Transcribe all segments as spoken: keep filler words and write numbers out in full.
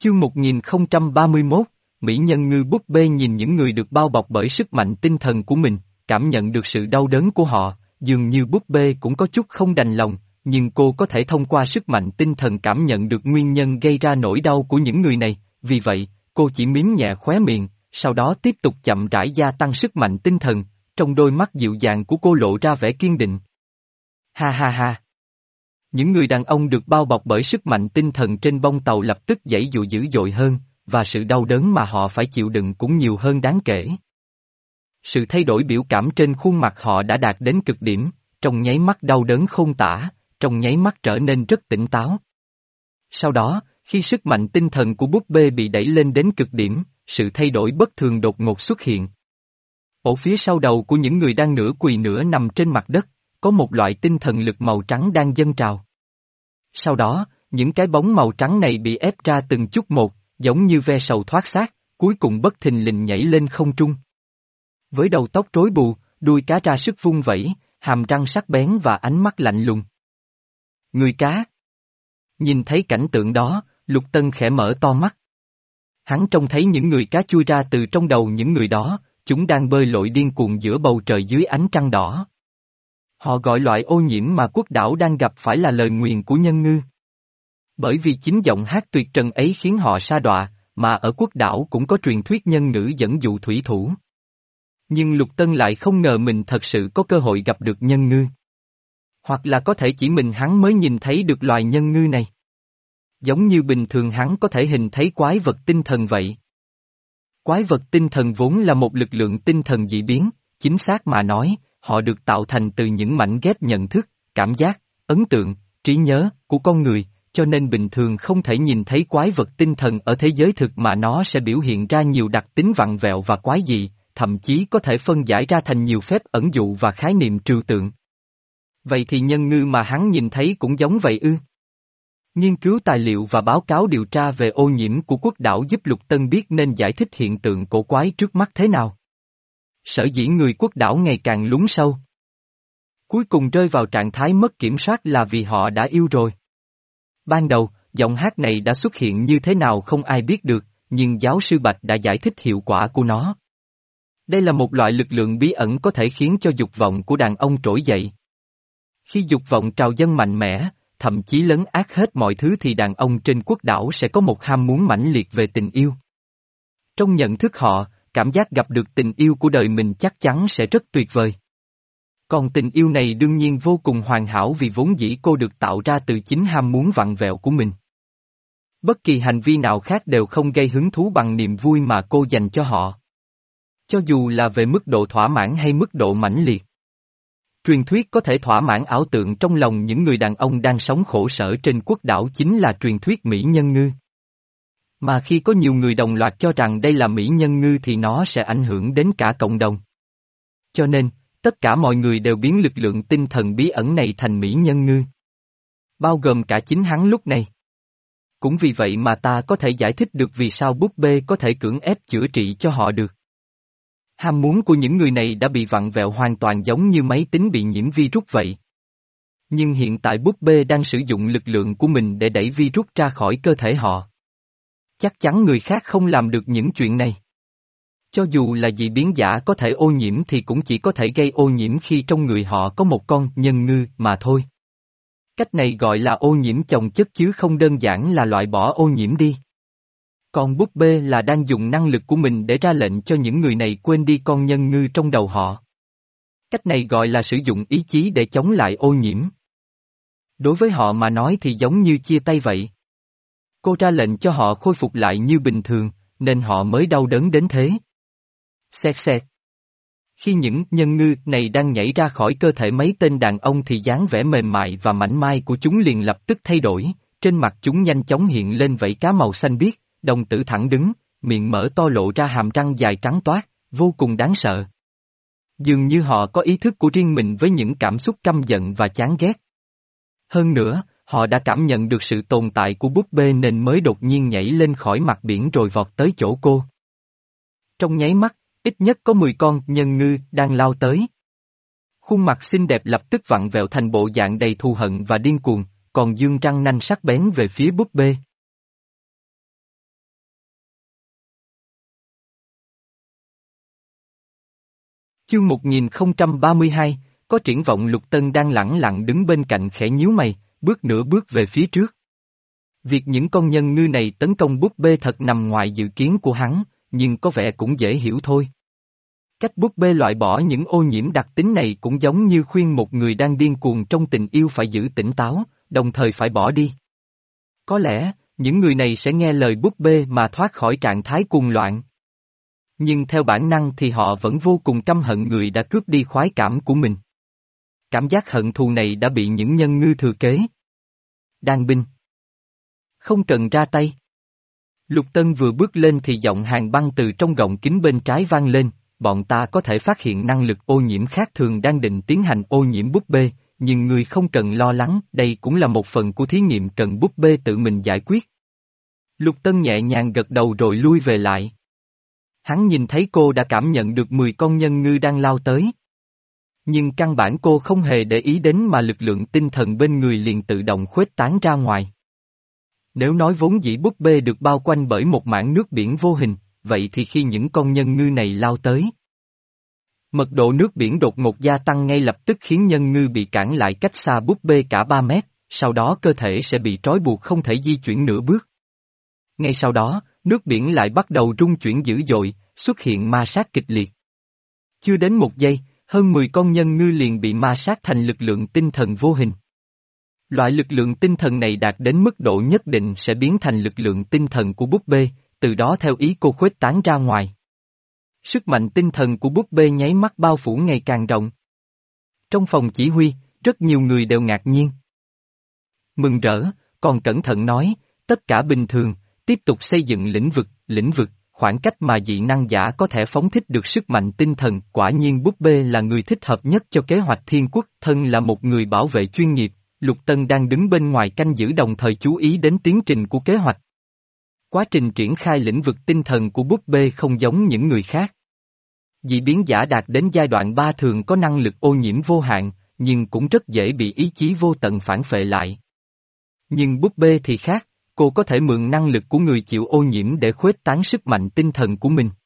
Chương một nghìn không trăm ba mươi mốt, Mỹ nhân ngư búp bê nhìn những người được bao bọc bởi sức mạnh tinh thần của mình, cảm nhận được sự đau đớn của họ, dường như búp bê cũng có chút không đành lòng, nhưng cô có thể thông qua sức mạnh tinh thần cảm nhận được nguyên nhân gây ra nỗi đau của những người này, vì vậy, cô chỉ miếm nhẹ khóe miệng, sau đó tiếp tục chậm rãi gia tăng sức mạnh tinh thần, trong đôi mắt dịu dàng của cô lộ ra vẻ kiên định. Ha ha ha! Những người đàn ông được bao bọc bởi sức mạnh tinh thần trên bông tàu lập tức giãy giụa dữ dội hơn, và sự đau đớn mà họ phải chịu đựng cũng nhiều hơn đáng kể. Sự thay đổi biểu cảm trên khuôn mặt họ đã đạt đến cực điểm, trong nháy mắt đau đớn khôn tả, trong nháy mắt trở nên rất tỉnh táo. Sau đó, khi sức mạnh tinh thần của búp bê bị đẩy lên đến cực điểm, sự thay đổi bất thường đột ngột xuất hiện. Ở phía sau đầu của những người đang nửa quỳ nửa nằm trên mặt đất, có một loại tinh thần lực màu trắng đang dâng trào. Sau đó, những cái bóng màu trắng này bị ép ra từng chút một, giống như ve sầu thoát xác, cuối cùng bất thình lình nhảy lên không trung. Với đầu tóc rối bù, đuôi cá ra sức vung vẩy, hàm răng sắc bén và ánh mắt lạnh lùng. Người cá. Nhìn thấy cảnh tượng đó, Lục Tân khẽ mở to mắt. Hắn trông thấy những người cá chui ra từ trong đầu những người đó, chúng đang bơi lội điên cuồng giữa bầu trời dưới ánh trăng đỏ. Họ gọi loại ô nhiễm mà quốc đảo đang gặp phải là lời nguyền của nhân ngư. Bởi vì chính giọng hát tuyệt trần ấy khiến họ sa đọa, mà ở quốc đảo cũng có truyền thuyết nhân ngữ dẫn dụ thủy thủ. Nhưng Lục Tân lại không ngờ mình thật sự có cơ hội gặp được nhân ngư. Hoặc là có thể chỉ mình hắn mới nhìn thấy được loài nhân ngư này. Giống như bình thường hắn có thể hình thấy quái vật tinh thần vậy. Quái vật tinh thần vốn là một lực lượng tinh thần dị biến, chính xác mà nói, họ được tạo thành từ những mảnh ghép nhận thức, cảm giác, ấn tượng, trí nhớ của con người, cho nên bình thường không thể nhìn thấy quái vật tinh thần ở thế giới thực mà nó sẽ biểu hiện ra nhiều đặc tính vặn vẹo và quái dị, thậm chí có thể phân giải ra thành nhiều phép ẩn dụ và khái niệm trừu tượng. Vậy thì nhân ngư mà hắn nhìn thấy cũng giống vậy ư? Nghiên cứu tài liệu và báo cáo điều tra về ô nhiễm của quốc đảo giúp Lục Tân biết nên giải thích hiện tượng cổ quái trước mắt thế nào. Sở dĩ người quốc đảo ngày càng lún sâu. Cuối cùng rơi vào trạng thái mất kiểm soát là vì họ đã yêu rồi. Ban đầu, giọng hát này đã xuất hiện như thế nào không ai biết được, nhưng giáo sư Bạch đã giải thích hiệu quả của nó. Đây là một loại lực lượng bí ẩn có thể khiến cho dục vọng của đàn ông trỗi dậy. Khi dục vọng trào dâng mạnh mẽ, thậm chí lấn át hết mọi thứ thì đàn ông trên quốc đảo sẽ có một ham muốn mãnh liệt về tình yêu. Trong nhận thức họ, cảm giác gặp được tình yêu của đời mình chắc chắn sẽ rất tuyệt vời. Còn tình yêu này đương nhiên vô cùng hoàn hảo vì vốn dĩ cô được tạo ra từ chính ham muốn vặn vẹo của mình. Bất kỳ hành vi nào khác đều không gây hứng thú bằng niềm vui mà cô dành cho họ. Cho dù là về mức độ thỏa mãn hay mức độ mãnh liệt. Truyền thuyết có thể thỏa mãn ảo tượng trong lòng những người đàn ông đang sống khổ sở trên quốc đảo chính là truyền thuyết Mỹ nhân ngư. Mà khi có nhiều người đồng loạt cho rằng đây là Mỹ nhân ngư thì nó sẽ ảnh hưởng đến cả cộng đồng. Cho nên, tất cả mọi người đều biến lực lượng tinh thần bí ẩn này thành Mỹ nhân ngư. Bao gồm cả chính hắn lúc này. Cũng vì vậy mà ta có thể giải thích được vì sao búp bê có thể cưỡng ép chữa trị cho họ được. Ham muốn của những người này đã bị vặn vẹo hoàn toàn giống như máy tính bị nhiễm virus vậy. Nhưng hiện tại búp bê đang sử dụng lực lượng của mình để đẩy virus ra khỏi cơ thể họ. Chắc chắn người khác không làm được những chuyện này. Cho dù là dị biến giả có thể ô nhiễm thì cũng chỉ có thể gây ô nhiễm khi trong người họ có một con nhân ngư mà thôi. Cách này gọi là ô nhiễm chồng chất chứ không đơn giản là loại bỏ ô nhiễm đi. Còn búp bê là đang dùng năng lực của mình để ra lệnh cho những người này quên đi con nhân ngư trong đầu họ. Cách này gọi là sử dụng ý chí để chống lại ô nhiễm. Đối với họ mà nói thì giống như chia tay vậy. Cô ra lệnh cho họ khôi phục lại như bình thường, nên họ mới đau đớn đến thế. Xẹt xẹt. Khi những nhân ngư này đang nhảy ra khỏi cơ thể mấy tên đàn ông thì dáng vẻ mềm mại và mảnh mai của chúng liền lập tức thay đổi, trên mặt chúng nhanh chóng hiện lên vảy cá màu xanh biếc, đồng tử thẳng đứng, miệng mở to lộ ra hàm răng dài trắng toát, vô cùng đáng sợ. Dường như họ có ý thức của riêng mình với những cảm xúc căm giận và chán ghét. Hơn nữa, họ đã cảm nhận được sự tồn tại của búp bê nên mới đột nhiên nhảy lên khỏi mặt biển rồi vọt tới chỗ cô. Trong nháy mắt, ít nhất có mười con nhân ngư đang lao tới. Khuôn mặt xinh đẹp lập tức vặn vẹo thành bộ dạng đầy thù hận và điên cuồng, còn dương răng nanh sắc bén về phía búp bê. Chương một nghìn không trăm ba mươi hai, có triển vọng. Lục Tân đang lẳng lặng đứng bên cạnh khẽ nhíu mày, bước nửa bước về phía trước. Việc những con nhân ngư này tấn công búp bê thật nằm ngoài dự kiến của hắn, nhưng có vẻ cũng dễ hiểu thôi. Cách búp bê loại bỏ những ô nhiễm đặc tính này cũng giống như khuyên một người đang điên cuồng trong tình yêu phải giữ tỉnh táo, đồng thời phải bỏ đi. Có lẽ, những người này sẽ nghe lời búp bê mà thoát khỏi trạng thái cuồng loạn. Nhưng theo bản năng thì họ vẫn vô cùng căm hận người đã cướp đi khoái cảm của mình. Cảm giác hận thù này đã bị những nhân ngư thừa kế. Đan binh. Không cần ra tay. Lục Tân vừa bước lên thì giọng Hàn Băng từ trong gọng kính bên trái vang lên, bọn ta có thể phát hiện năng lực ô nhiễm khác thường đang định tiến hành ô nhiễm búp bê, nhưng người không cần lo lắng, đây cũng là một phần của thí nghiệm cần búp bê tự mình giải quyết. Lục Tân nhẹ nhàng gật đầu rồi lui về lại. Hắn nhìn thấy cô đã cảm nhận được mười con nhân ngư đang lao tới. Nhưng căn bản cô không hề để ý đến mà lực lượng tinh thần bên người liền tự động khuếch tán ra ngoài. Nếu nói vốn dĩ búp bê được bao quanh bởi một mảng nước biển vô hình, vậy thì khi những con nhân ngư này lao tới, mật độ nước biển đột ngột gia tăng ngay lập tức khiến nhân ngư bị cản lại cách xa búp bê cả ba mét, sau đó cơ thể sẽ bị trói buộc không thể di chuyển nửa bước. Ngay sau đó, nước biển lại bắt đầu rung chuyển dữ dội, xuất hiện ma sát kịch liệt. Chưa đến một giây, hơn mười con nhân ngư liền bị ma sát thành lực lượng tinh thần vô hình. Loại lực lượng tinh thần này đạt đến mức độ nhất định sẽ biến thành lực lượng tinh thần của búp bê, từ đó theo ý cô khuếch tán ra ngoài. Sức mạnh tinh thần của búp bê nháy mắt bao phủ ngày càng rộng. Trong phòng chỉ huy, rất nhiều người đều ngạc nhiên. Mừng rỡ, còn cẩn thận nói, tất cả bình thường, tiếp tục xây dựng lĩnh vực, lĩnh vực, khoảng cách mà dị năng giả có thể phóng thích được sức mạnh tinh thần, quả nhiên búp bê là người thích hợp nhất cho kế hoạch thiên quốc, thân là một người bảo vệ chuyên nghiệp, Lục Tân đang đứng bên ngoài canh giữ đồng thời chú ý đến tiến trình của kế hoạch. Quá trình triển khai lĩnh vực tinh thần của búp bê không giống những người khác. Dị biến giả đạt đến giai đoạn ba thường có năng lực ô nhiễm vô hạn, nhưng cũng rất dễ bị ý chí vô tận phản phệ lại. Nhưng búp bê thì khác, cô có thể mượn năng lực của người chịu ô nhiễm để khuếch tán sức mạnh tinh thần của mình.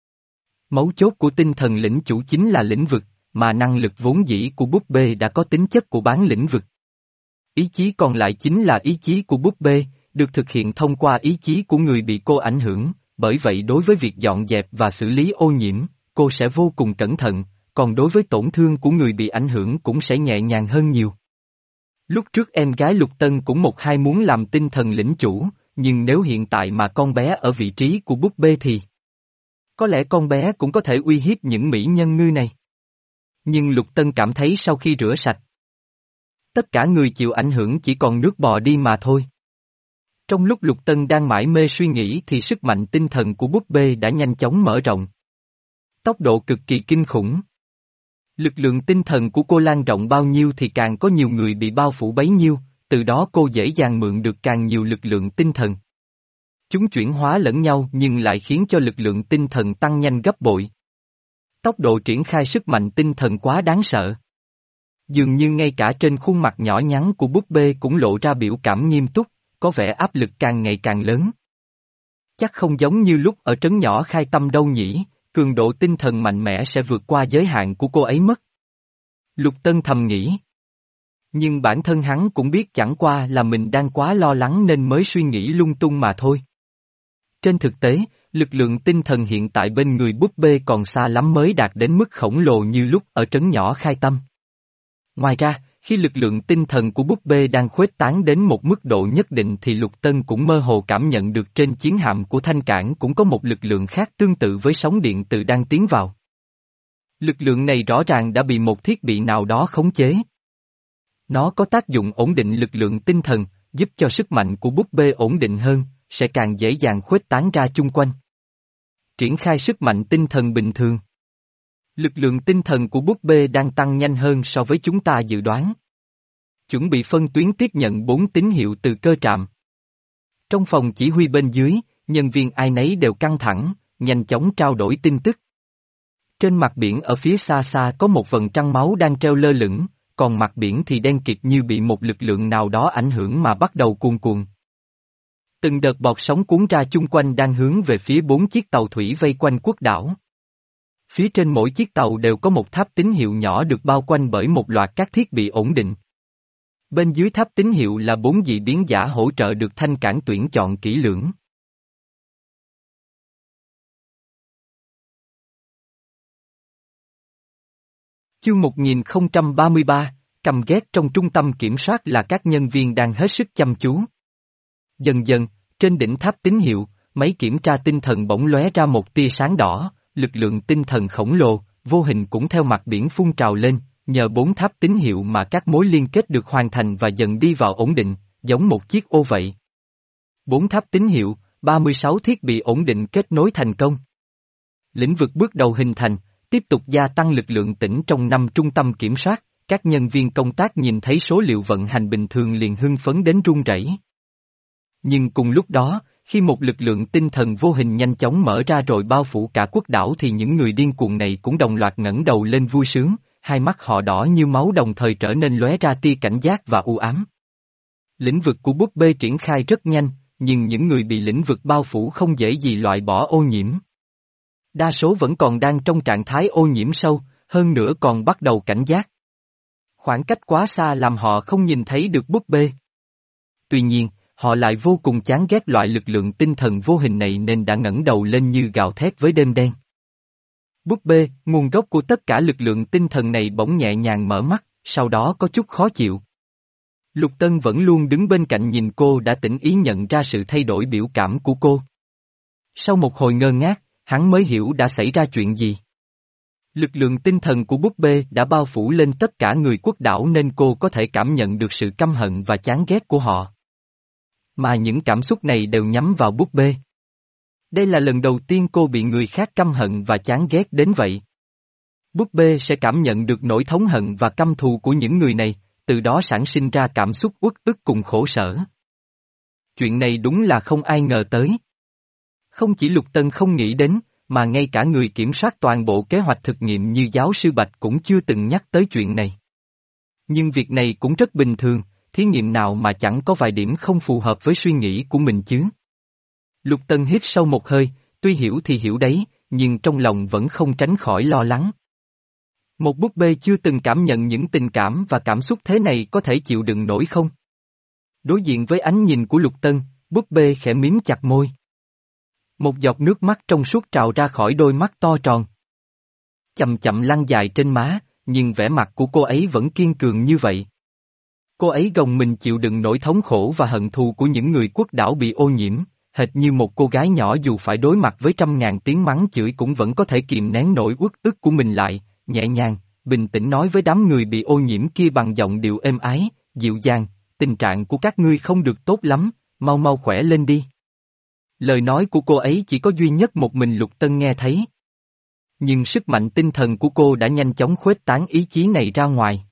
Mấu chốt của tinh thần lĩnh chủ chính là lĩnh vực, mà năng lực vốn dĩ của búp bê đã có tính chất của bán lĩnh vực. Ý chí còn lại chính là ý chí của búp bê, được thực hiện thông qua ý chí của người bị cô ảnh hưởng, bởi vậy đối với việc dọn dẹp và xử lý ô nhiễm, cô sẽ vô cùng cẩn thận, còn đối với tổn thương của người bị ảnh hưởng cũng sẽ nhẹ nhàng hơn nhiều. Lúc trước em gái Lục Tân cũng một hai muốn làm tinh thần lĩnh chủ, nhưng nếu hiện tại mà con bé ở vị trí của búp bê thì có lẽ con bé cũng có thể uy hiếp những mỹ nhân ngư này. Nhưng Lục Tân cảm thấy sau khi rửa sạch, tất cả người chịu ảnh hưởng chỉ còn nước bò đi mà thôi. Trong lúc Lục Tân đang mải mê suy nghĩ thì sức mạnh tinh thần của búp bê đã nhanh chóng mở rộng. Tốc độ cực kỳ kinh khủng. Lực lượng tinh thần của cô lan rộng bao nhiêu thì càng có nhiều người bị bao phủ bấy nhiêu, từ đó cô dễ dàng mượn được càng nhiều lực lượng tinh thần. Chúng chuyển hóa lẫn nhau nhưng lại khiến cho lực lượng tinh thần tăng nhanh gấp bội. Tốc độ triển khai sức mạnh tinh thần quá đáng sợ. Dường như ngay cả trên khuôn mặt nhỏ nhắn của búp bê cũng lộ ra biểu cảm nghiêm túc, có vẻ áp lực càng ngày càng lớn. Chắc không giống như lúc ở trấn nhỏ Khai Tâm đâu nhỉ, cường độ tinh thần mạnh mẽ sẽ vượt qua giới hạn của cô ấy mất. Lục Tân thầm nghĩ. Nhưng bản thân hắn cũng biết chẳng qua là mình đang quá lo lắng nên mới suy nghĩ lung tung mà thôi. Trên thực tế, lực lượng tinh thần hiện tại bên người búp bê còn xa lắm mới đạt đến mức khổng lồ như lúc ở trấn nhỏ Khai Tâm. Ngoài ra, khi lực lượng tinh thần của búp bê đang khuếch tán đến một mức độ nhất định thì Lục Tân cũng mơ hồ cảm nhận được trên chiến hạm của Thanh Cảng cũng có một lực lượng khác tương tự với sóng điện từ đang tiến vào. Lực lượng này rõ ràng đã bị một thiết bị nào đó khống chế. Nó có tác dụng ổn định lực lượng tinh thần, giúp cho sức mạnh của búp bê ổn định hơn, sẽ càng dễ dàng khuếch tán ra chung quanh. Triển khai sức mạnh tinh thần bình thường. Lực lượng tinh thần của búp bê đang tăng nhanh hơn so với chúng ta dự đoán. Chuẩn bị phân tuyến tiếp nhận bốn tín hiệu từ cơ trạm. Trong phòng chỉ huy bên dưới, nhân viên ai nấy đều căng thẳng, nhanh chóng trao đổi tin tức. Trên mặt biển ở phía xa xa có một vầng trăng máu đang treo lơ lửng, còn mặt biển thì đen kịt như bị một lực lượng nào đó ảnh hưởng mà bắt đầu cuồn cuộn. Từng đợt bọt sóng cuốn ra chung quanh đang hướng về phía bốn chiếc tàu thủy vây quanh quốc đảo. Phía trên mỗi chiếc tàu đều có một tháp tín hiệu nhỏ được bao quanh bởi một loạt các thiết bị ổn định. Bên dưới tháp tín hiệu là bốn dị biến giả hỗ trợ được thanh cản tuyển chọn kỹ lưỡng. Chương một nghìn không trăm ba mươi ba, căm ghét trong trung tâm kiểm soát là các nhân viên đang hết sức chăm chú. Dần dần, trên đỉnh tháp tín hiệu, máy kiểm tra tinh thần bỗng lóe ra một tia sáng đỏ, lực lượng tinh thần khổng lồ, vô hình cũng theo mặt biển phun trào lên, nhờ bốn tháp tín hiệu mà các mối liên kết được hoàn thành và dần đi vào ổn định, giống một chiếc ô vậy. Bốn tháp tín hiệu, ba mươi sáu thiết bị ổn định kết nối thành công. Lĩnh vực bước đầu hình thành, tiếp tục gia tăng lực lượng tỉnh trong năm trung tâm kiểm soát, các nhân viên công tác nhìn thấy số liệu vận hành bình thường liền hưng phấn đến run rẩy. Nhưng cùng lúc đó, khi một lực lượng tinh thần vô hình nhanh chóng mở ra rồi bao phủ cả quốc đảo thì những người điên cuồng này cũng đồng loạt ngẩng đầu lên vui sướng, hai mắt họ đỏ như máu đồng thời trở nên lóe ra tia cảnh giác và u ám. Lĩnh vực của búp bê triển khai rất nhanh, nhưng những người bị lĩnh vực bao phủ không dễ gì loại bỏ ô nhiễm. Đa số vẫn còn đang trong trạng thái ô nhiễm sâu, hơn nữa còn bắt đầu cảnh giác. Khoảng cách quá xa làm họ không nhìn thấy được búp bê. Tuy nhiên, họ lại vô cùng chán ghét loại lực lượng tinh thần vô hình này nên đã ngẩng đầu lên như gào thét với đêm đen. Búp bê, nguồn gốc của tất cả lực lượng tinh thần này bỗng nhẹ nhàng mở mắt, sau đó có chút khó chịu. Lục Tân vẫn luôn đứng bên cạnh nhìn cô đã tỉnh ý nhận ra sự thay đổi biểu cảm của cô. Sau một hồi ngơ ngác, hắn mới hiểu đã xảy ra chuyện gì. Lực lượng tinh thần của búp bê đã bao phủ lên tất cả người quốc đảo nên cô có thể cảm nhận được sự căm hận và chán ghét của họ. Mà những cảm xúc này đều nhắm vào búp bê. Đây là lần đầu tiên cô bị người khác căm hận và chán ghét đến vậy. Búp bê sẽ cảm nhận được nỗi thống hận và căm thù của những người này, từ đó sản sinh ra cảm xúc uất ức cùng khổ sở. Chuyện này đúng là không ai ngờ tới. Không chỉ Lục Tân không nghĩ đến, mà ngay cả người kiểm soát toàn bộ kế hoạch thực nghiệm như giáo sư Bạch cũng chưa từng nhắc tới chuyện này. Nhưng việc này cũng rất bình thường, thí nghiệm nào mà chẳng có vài điểm không phù hợp với suy nghĩ của mình chứ. Lục Tân hít sâu một hơi, tuy hiểu thì hiểu đấy, nhưng trong lòng vẫn không tránh khỏi lo lắng. Một búp bê chưa từng cảm nhận những tình cảm và cảm xúc thế này có thể chịu đựng nổi không? Đối diện với ánh nhìn của Lục Tân, búp bê khẽ mím chặt môi. Một giọt nước mắt trong suốt trào ra khỏi đôi mắt to tròn. Chậm chậm lăn dài trên má, nhưng vẻ mặt của cô ấy vẫn kiên cường như vậy. Cô ấy gồng mình chịu đựng nỗi thống khổ và hận thù của những người quốc đảo bị ô nhiễm, hệt như một cô gái nhỏ dù phải đối mặt với trăm ngàn tiếng mắng chửi cũng vẫn có thể kìm nén nỗi uất ức của mình lại, nhẹ nhàng, bình tĩnh nói với đám người bị ô nhiễm kia bằng giọng điệu êm ái, dịu dàng, tình trạng của các ngươi không được tốt lắm, mau mau khỏe lên đi. Lời nói của cô ấy chỉ có duy nhất một mình Lục Tân nghe thấy. Nhưng sức mạnh tinh thần của cô đã nhanh chóng khuếch tán ý chí này ra ngoài.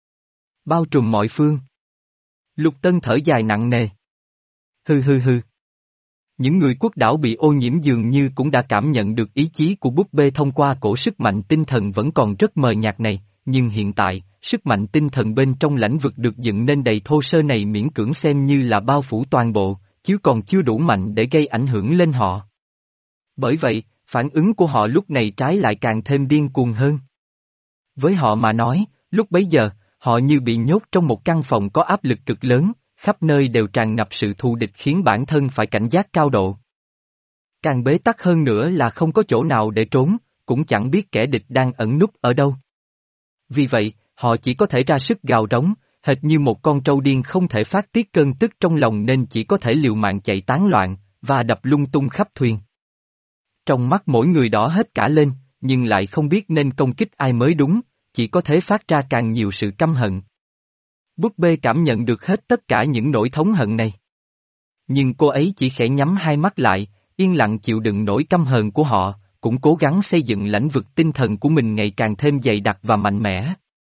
Bao trùm mọi phương. Lục Tân thở dài nặng nề. Hừ hừ hừ. Những người quốc đảo bị ô nhiễm dường như cũng đã cảm nhận được ý chí của búp bê thông qua cổ sức mạnh tinh thần vẫn còn rất mờ nhạt này, nhưng hiện tại, sức mạnh tinh thần bên trong lãnh vực được dựng nên đầy thô sơ này miễn cưỡng xem như là bao phủ toàn bộ, chứ còn chưa đủ mạnh để gây ảnh hưởng lên họ. Bởi vậy, phản ứng của họ lúc này trái lại càng thêm điên cuồng hơn. Với họ mà nói, lúc bấy giờ, họ như bị nhốt trong một căn phòng có áp lực cực lớn, khắp nơi đều tràn ngập sự thù địch khiến bản thân phải cảnh giác cao độ. Càng bế tắc hơn nữa là không có chỗ nào để trốn, cũng chẳng biết kẻ địch đang ẩn núp ở đâu. Vì vậy, họ chỉ có thể ra sức gào rống, hệt như một con trâu điên không thể phát tiết cơn tức trong lòng nên chỉ có thể liều mạng chạy tán loạn, và đập lung tung khắp thuyền. Trong mắt mỗi người đỏ hết cả lên, nhưng lại không biết nên công kích ai mới đúng, chỉ có thể phát ra càng nhiều sự căm hận. Búp bê cảm nhận được hết tất cả những nỗi thống hận này. Nhưng cô ấy chỉ khẽ nhắm hai mắt lại, yên lặng chịu đựng nỗi căm hờn của họ, cũng cố gắng xây dựng lãnh vực tinh thần của mình ngày càng thêm dày đặc và mạnh mẽ.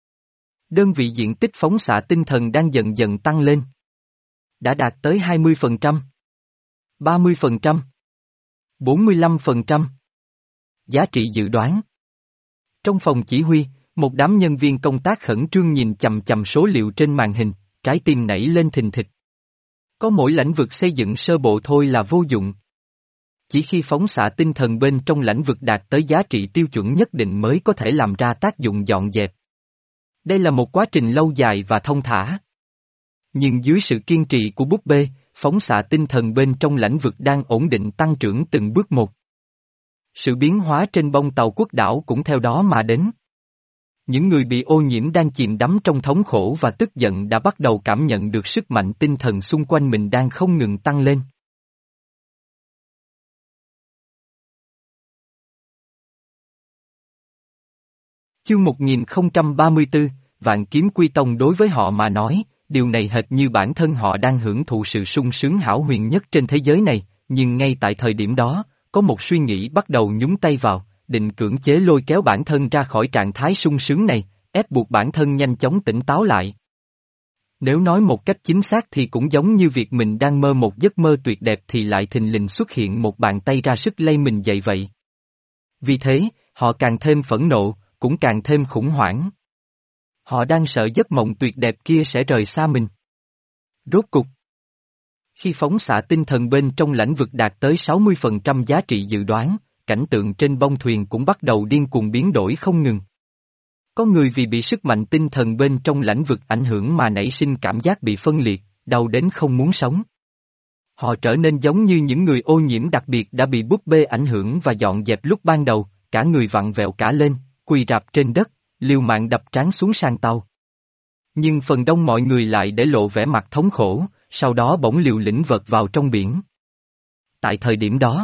Đơn vị diện tích phóng xạ tinh thần đang dần dần tăng lên. Đã đạt tới hai mươi phần trăm, ba mươi phần trăm, bốn mươi lăm phần trăm. Giá trị dự đoán. Trong phòng chỉ huy, một đám nhân viên công tác khẩn trương nhìn chằm chằm số liệu trên màn hình, trái tim nảy lên thình thịch. Có mỗi lãnh vực xây dựng sơ bộ thôi là vô dụng. Chỉ khi phóng xạ tinh thần bên trong lãnh vực đạt tới giá trị tiêu chuẩn nhất định mới có thể làm ra tác dụng dọn dẹp. Đây là một quá trình lâu dài và thông thả. Nhưng dưới sự kiên trì của búp bê, phóng xạ tinh thần bên trong lãnh vực đang ổn định tăng trưởng từng bước một. Sự biến hóa trên bông tàu quốc đảo cũng theo đó mà đến. Những người bị ô nhiễm đang chìm đắm trong thống khổ và tức giận đã bắt đầu cảm nhận được sức mạnh tinh thần xung quanh mình đang không ngừng tăng lên. Chương một nghìn không trăm ba mươi tư, Vạn Kiếm Quy Tông đối với họ mà nói, điều này hệt như bản thân họ đang hưởng thụ sự sung sướng hão huyền nhất trên thế giới này, nhưng ngay tại thời điểm đó, có một suy nghĩ bắt đầu nhúng tay vào, định cưỡng chế lôi kéo bản thân ra khỏi trạng thái sung sướng này, ép buộc bản thân nhanh chóng tỉnh táo lại. Nếu nói một cách chính xác thì cũng giống như việc mình đang mơ một giấc mơ tuyệt đẹp thì lại thình lình xuất hiện một bàn tay ra sức lay mình dậy vậy. Vì thế, họ càng thêm phẫn nộ, cũng càng thêm khủng hoảng. Họ đang sợ giấc mộng tuyệt đẹp kia sẽ rời xa mình. Rốt cục, khi phóng xạ tinh thần bên trong lãnh vực đạt tới sáu mươi phần trăm giá trị dự đoán, cảnh tượng trên bông thuyền cũng bắt đầu điên cuồng biến đổi không ngừng. Có người vì bị sức mạnh tinh thần bên trong lãnh vực ảnh hưởng mà nảy sinh cảm giác bị phân liệt, đau đến không muốn sống. Họ trở nên giống như những người ô nhiễm đặc biệt đã bị búp bê ảnh hưởng và dọn dẹp lúc ban đầu, cả người vặn vẹo cả lên, quỳ rạp trên đất, liều mạng đập trán xuống sang tàu. Nhưng phần đông mọi người lại để lộ vẻ mặt thống khổ, sau đó bỗng liều lĩnh vật vào trong biển. Tại thời điểm đó,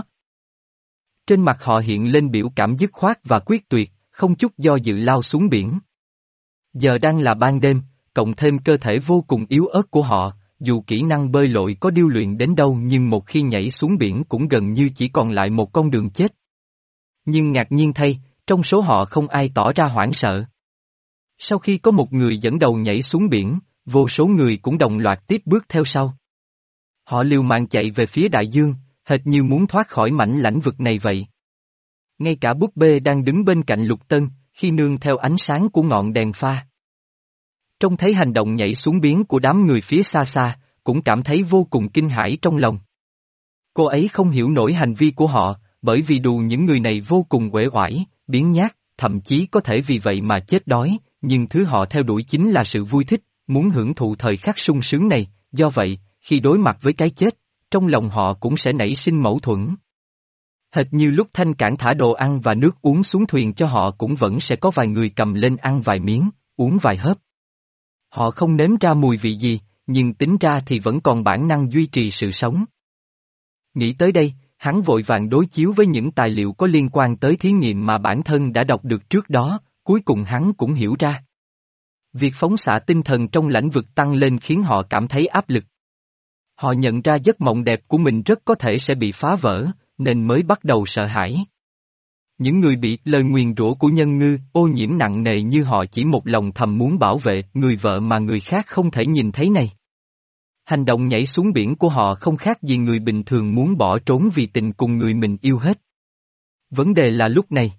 trên mặt họ hiện lên biểu cảm dứt khoát và quyết tuyệt, không chút do dự lao xuống biển. Giờ đang là ban đêm, cộng thêm cơ thể vô cùng yếu ớt của họ, dù kỹ năng bơi lội có điêu luyện đến đâu nhưng một khi nhảy xuống biển cũng gần như chỉ còn lại một con đường chết. Nhưng ngạc nhiên thay, trong số họ không ai tỏ ra hoảng sợ. Sau khi có một người dẫn đầu nhảy xuống biển, vô số người cũng đồng loạt tiếp bước theo sau. Họ liều mạng chạy về phía đại dương, hệt như muốn thoát khỏi mảnh lãnh vực này vậy. Ngay cả búp bê đang đứng bên cạnh Lục Tân, khi nương theo ánh sáng của ngọn đèn pha. Trông thấy hành động nhảy xuống biển của đám người phía xa xa, cũng cảm thấy vô cùng kinh hãi trong lòng. Cô ấy không hiểu nổi hành vi của họ, bởi vì dù những người này vô cùng uể oải, biếng nhác, thậm chí có thể vì vậy mà chết đói, nhưng thứ họ theo đuổi chính là sự vui thích, muốn hưởng thụ thời khắc sung sướng này, do vậy, khi đối mặt với cái chết, trong lòng họ cũng sẽ nảy sinh mâu thuẫn. Hệt như lúc Thanh Cảng thả đồ ăn và nước uống xuống thuyền cho họ cũng vẫn sẽ có vài người cầm lên ăn vài miếng, uống vài hớp. Họ không nếm ra mùi vị gì, nhưng tính ra thì vẫn còn bản năng duy trì sự sống. Nghĩ tới đây, hắn vội vàng đối chiếu với những tài liệu có liên quan tới thí nghiệm mà bản thân đã đọc được trước đó, cuối cùng hắn cũng hiểu ra. Việc phóng xạ tinh thần trong lãnh vực tăng lên khiến họ cảm thấy áp lực. Họ nhận ra giấc mộng đẹp của mình rất có thể sẽ bị phá vỡ, nên mới bắt đầu sợ hãi. Những người bị lời nguyền rủa của nhân ngư, ô nhiễm nặng nề như họ chỉ một lòng thầm muốn bảo vệ người vợ mà người khác không thể nhìn thấy này. Hành động nhảy xuống biển của họ không khác gì người bình thường muốn bỏ trốn vì tình cùng người mình yêu hết. Vấn đề là lúc này,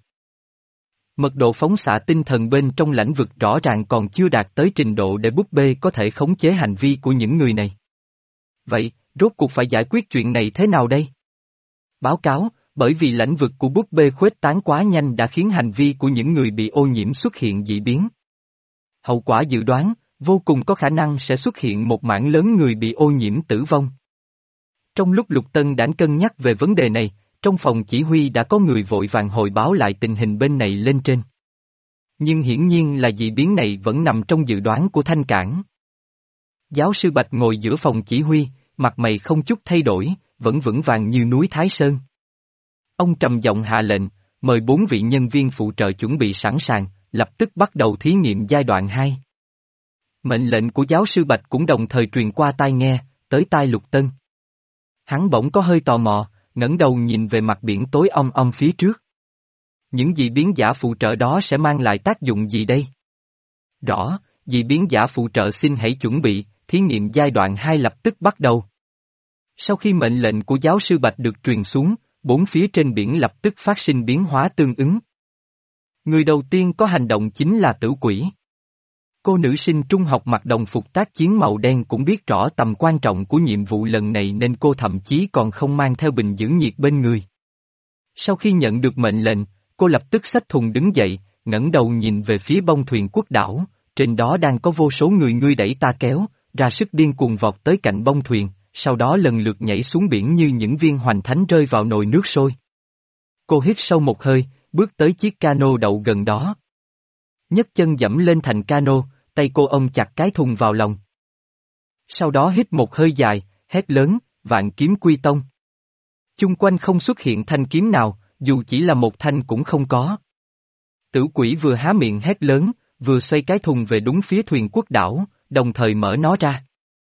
mật độ phóng xạ tinh thần bên trong lãnh vực rõ ràng còn chưa đạt tới trình độ để búp bê có thể khống chế hành vi của những người này. Vậy, rốt cuộc phải giải quyết chuyện này thế nào đây? Báo cáo, bởi vì lãnh vực của búp bê khuếch tán quá nhanh đã khiến hành vi của những người bị ô nhiễm xuất hiện dị biến. Hậu quả dự đoán, vô cùng có khả năng sẽ xuất hiện một mảng lớn người bị ô nhiễm tử vong. Trong lúc Lục Tân đang cân nhắc về vấn đề này, trong phòng chỉ huy đã có người vội vàng hồi báo lại tình hình bên này lên trên. Nhưng hiển nhiên là dị biến này vẫn nằm trong dự đoán của Thanh Cảng. Giáo sư Bạch ngồi giữa phòng chỉ huy, mặt mày không chút thay đổi, vẫn vững vàng như núi Thái Sơn. Ông trầm giọng hạ lệnh, mời bốn vị nhân viên phụ trợ chuẩn bị sẵn sàng, lập tức bắt đầu thí nghiệm giai đoạn hai. Mệnh lệnh của giáo sư Bạch cũng đồng thời truyền qua tai nghe, tới tai Lục Tân. Hắn bỗng có hơi tò mò, ngẩng đầu nhìn về mặt biển tối om om phía trước. Những dị biến giả phụ trợ đó sẽ mang lại tác dụng gì đây? Rõ, dị biến giả phụ trợ xin hãy chuẩn bị, thí nghiệm giai đoạn hai lập tức bắt đầu. Sau khi mệnh lệnh của giáo sư Bạch được truyền xuống, bốn phía trên biển lập tức phát sinh biến hóa tương ứng. Người đầu tiên có hành động chính là Tử Quỷ. Cô nữ sinh trung học mặc đồng phục tác chiến màu đen cũng biết rõ tầm quan trọng của nhiệm vụ lần này nên cô thậm chí còn không mang theo bình giữ nhiệt bên người, Sau khi nhận được mệnh lệnh, cô lập tức xách thùng đứng dậy, ngẩng đầu nhìn về phía bông thuyền quốc đảo, trên đó đang có vô số người ngươi đẩy ta kéo, ra sức điên cuồng vọt tới cạnh bông thuyền, sau đó lần lượt nhảy xuống biển như những viên hoành thánh rơi vào nồi nước sôi. Cô hít sâu một hơi, bước tới chiếc cano đậu gần đó. Nhấc chân dẫm lên thành cano, tay cô ôm chặt cái thùng vào lòng. Sau đó hít một hơi dài, hét lớn, vạn kiếm quy tông. Chung quanh không xuất hiện thanh kiếm nào, dù chỉ là một thanh cũng không có. Tử quỷ vừa há miệng hét lớn, vừa xoay cái thùng về đúng phía thuyền quốc đảo, đồng thời mở nó ra.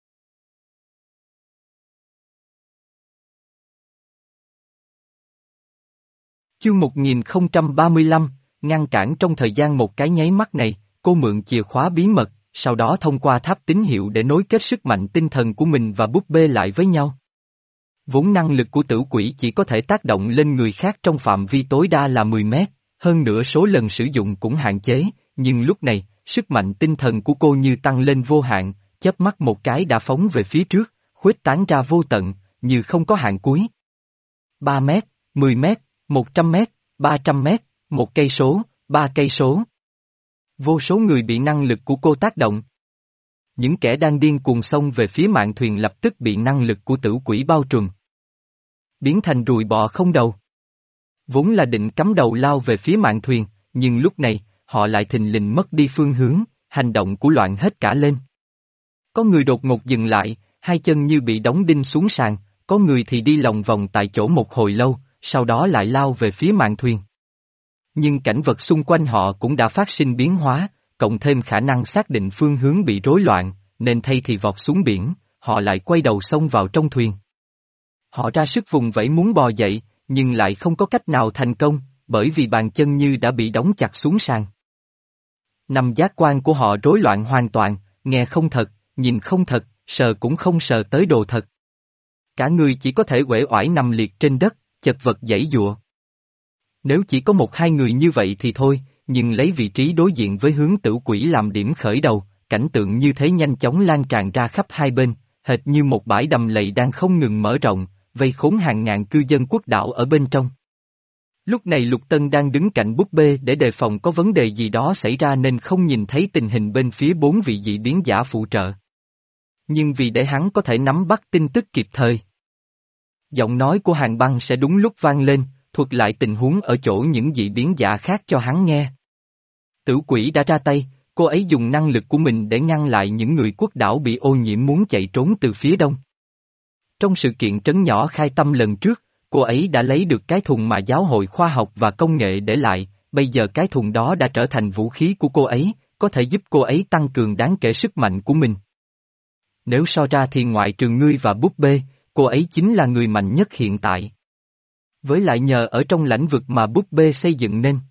Chương một nghìn không trăm ba mươi lăm, ngăn cản trong thời gian một cái nháy mắt này, cô mượn chìa khóa bí mật, sau đó thông qua tháp tín hiệu để nối kết sức mạnh tinh thần của mình và búp bê lại với nhau. Vốn năng lực của tử quỷ chỉ có thể tác động lên người khác trong phạm vi tối đa là mười mét, hơn nữa số lần sử dụng cũng hạn chế, nhưng lúc này, sức mạnh tinh thần của cô như tăng lên vô hạn, chớp mắt một cái đã phóng về phía trước, khuếch tán ra vô tận, như không có hạn cuối. ba mét, mười mét, một trăm mét, ba trăm mét, một cây số, ba cây số. Vô số người bị năng lực của cô tác động. Những kẻ đang điên cuồng xông về phía mạn thuyền lập tức bị năng lực của tử quỷ bao trùm. Biến thành ruồi bọ không đầu. Vốn là định cắm đầu lao về phía mạn thuyền, nhưng lúc này, họ lại thình lình mất đi phương hướng, hành động của loạn hết cả lên. Có người đột ngột dừng lại, hai chân như bị đóng đinh xuống sàn, có người thì đi lòng vòng tại chỗ một hồi lâu, sau đó lại lao về phía mạn thuyền. Nhưng cảnh vật xung quanh họ cũng đã phát sinh biến hóa, cộng thêm khả năng xác định phương hướng bị rối loạn, nên thay thì vọt xuống biển, họ lại quay đầu xông vào trong thuyền. Họ ra sức vùng vẫy muốn bò dậy, nhưng lại không có cách nào thành công, bởi vì bàn chân như đã bị đóng chặt xuống sàn. Năm giác quan của họ rối loạn hoàn toàn, nghe không thật, nhìn không thật, sờ cũng không sờ tới đồ thật. Cả người chỉ có thể uể oải nằm liệt trên đất, chật vật giãy giụa. Nếu chỉ có một hai người như vậy thì thôi, nhưng lấy vị trí đối diện với hướng tử quỷ làm điểm khởi đầu, cảnh tượng như thế nhanh chóng lan tràn ra khắp hai bên, hệt như một bãi đầm lầy đang không ngừng mở rộng, vây khốn hàng ngàn cư dân quốc đảo ở bên trong. Lúc này Lục Tân đang đứng cạnh búp bê để đề phòng có vấn đề gì đó xảy ra nên không nhìn thấy tình hình bên phía bốn vị dị biến giả phụ trợ. Nhưng vì để hắn có thể nắm bắt tin tức kịp thời. Giọng nói của Hàn Băng sẽ đúng lúc vang lên, thuật lại tình huống ở chỗ những dị biến giả khác cho hắn nghe. Tử quỷ đã ra tay, cô ấy dùng năng lực của mình để ngăn lại những người quốc đảo bị ô nhiễm muốn chạy trốn từ phía đông. Trong sự kiện trấn nhỏ khai tâm lần trước, cô ấy đã lấy được cái thùng mà giáo hội khoa học và công nghệ để lại, bây giờ cái thùng đó đã trở thành vũ khí của cô ấy, có thể giúp cô ấy tăng cường đáng kể sức mạnh của mình. Nếu so ra thì ngoại trừ ngươi và búp bê, cô ấy chính là người mạnh nhất hiện tại. Với lại nhờ ở trong lãnh vực mà búp bê xây dựng nên.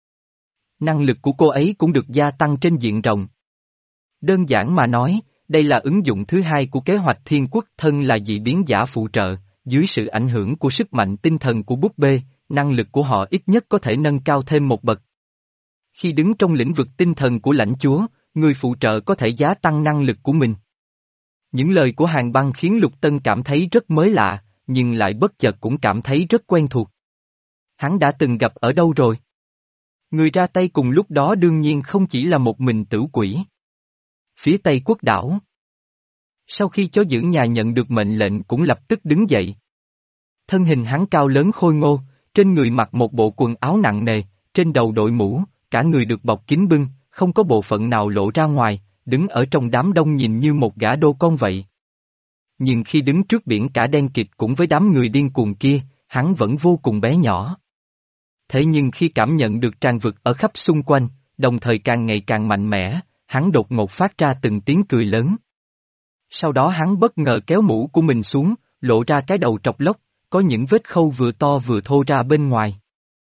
Năng lực của cô ấy cũng được gia tăng trên diện rộng. Đơn giản mà nói, đây là ứng dụng thứ hai của kế hoạch Thiên Quốc thân là dị biến giả phụ trợ, dưới sự ảnh hưởng của sức mạnh tinh thần của búp bê, năng lực của họ ít nhất có thể nâng cao thêm một bậc. Khi đứng trong lĩnh vực tinh thần của lãnh chúa, người phụ trợ có thể gia tăng năng lực của mình. Những lời của Hàn Băng khiến Lục Tân cảm thấy rất mới lạ, nhưng lại bất chợt cũng cảm thấy rất quen thuộc. Hắn đã từng gặp ở đâu rồi? Người ra tay cùng lúc đó đương nhiên không chỉ là một mình tử quỷ. Phía Tây quốc đảo. Sau khi chó giữ nhà nhận được mệnh lệnh cũng lập tức đứng dậy. Thân hình hắn cao lớn khôi ngô, trên người mặc một bộ quần áo nặng nề, trên đầu đội mũ, cả người được bọc kín bưng, không có bộ phận nào lộ ra ngoài, đứng ở trong đám đông nhìn như một gã đô con vậy. Nhưng khi đứng trước biển cả đen kịt cũng với đám người điên cuồng kia, hắn vẫn vô cùng bé nhỏ. Thế nhưng khi cảm nhận được tràn vực ở khắp xung quanh, đồng thời càng ngày càng mạnh mẽ, hắn đột ngột phát ra từng tiếng cười lớn. Sau đó hắn bất ngờ kéo mũ của mình xuống, lộ ra cái đầu trọc lóc, có những vết khâu vừa to vừa thô ra bên ngoài.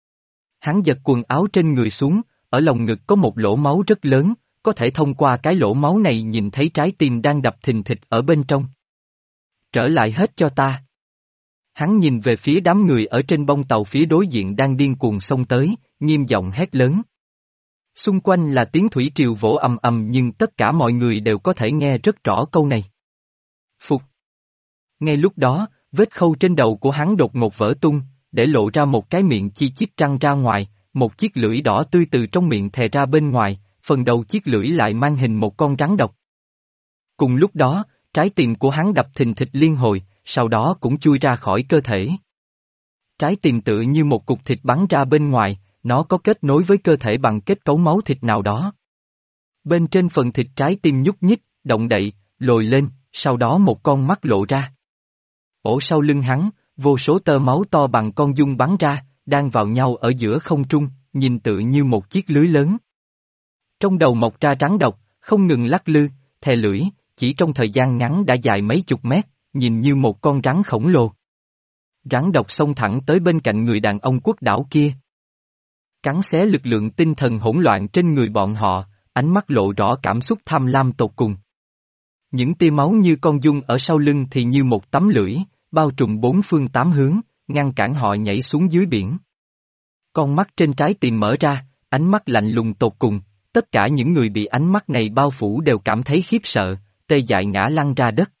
Hắn giật quần áo trên người xuống, ở lồng ngực có một lỗ máu rất lớn, có thể thông qua cái lỗ máu này nhìn thấy trái tim đang đập thình thịch ở bên trong. Trở lại hết cho ta. Hắn nhìn về phía đám người ở trên bông tàu phía đối diện đang điên cuồng xông tới, nghiêm giọng hét lớn. Xung quanh là tiếng thủy triều vỗ ầm ầm nhưng tất cả mọi người đều có thể nghe rất rõ câu này. Phục. Ngay lúc đó, vết khâu trên đầu của hắn đột ngột vỡ tung, để lộ ra một cái miệng chi chít trăng ra ngoài, một chiếc lưỡi đỏ tươi từ trong miệng thè ra bên ngoài, phần đầu chiếc lưỡi lại mang hình một con rắn độc. Cùng lúc đó, trái tim của hắn đập thình thịch liên hồi, sau đó cũng chui ra khỏi cơ thể. Trái tim tựa như một cục thịt bắn ra bên ngoài, nó có kết nối với cơ thể bằng kết cấu máu thịt nào đó. Bên trên phần thịt trái tim nhúc nhích, động đậy, lồi lên, sau đó một con mắt lộ ra. Ổ sau lưng hắn, vô số tơ máu to bằng con giun bắn ra, đang vào nhau ở giữa không trung, nhìn tựa như một chiếc lưới lớn. Trong đầu mọc ra rắn độc, không ngừng lắc lư, thè lưỡi, chỉ trong thời gian ngắn đã dài mấy chục mét, nhìn như một con rắn khổng lồ. Rắn độc xông thẳng tới bên cạnh người đàn ông quốc đảo kia. Cắn xé lực lượng tinh thần hỗn loạn trên người bọn họ, ánh mắt lộ rõ cảm xúc tham lam tột cùng. Những tia máu như con giun ở sau lưng thì như một tấm lưỡi, bao trùm bốn phương tám hướng, ngăn cản họ nhảy xuống dưới biển. Con mắt trên trái tim mở ra, ánh mắt lạnh lùng tột cùng, tất cả những người bị ánh mắt này bao phủ đều cảm thấy khiếp sợ, tê dại ngã lăn ra đất.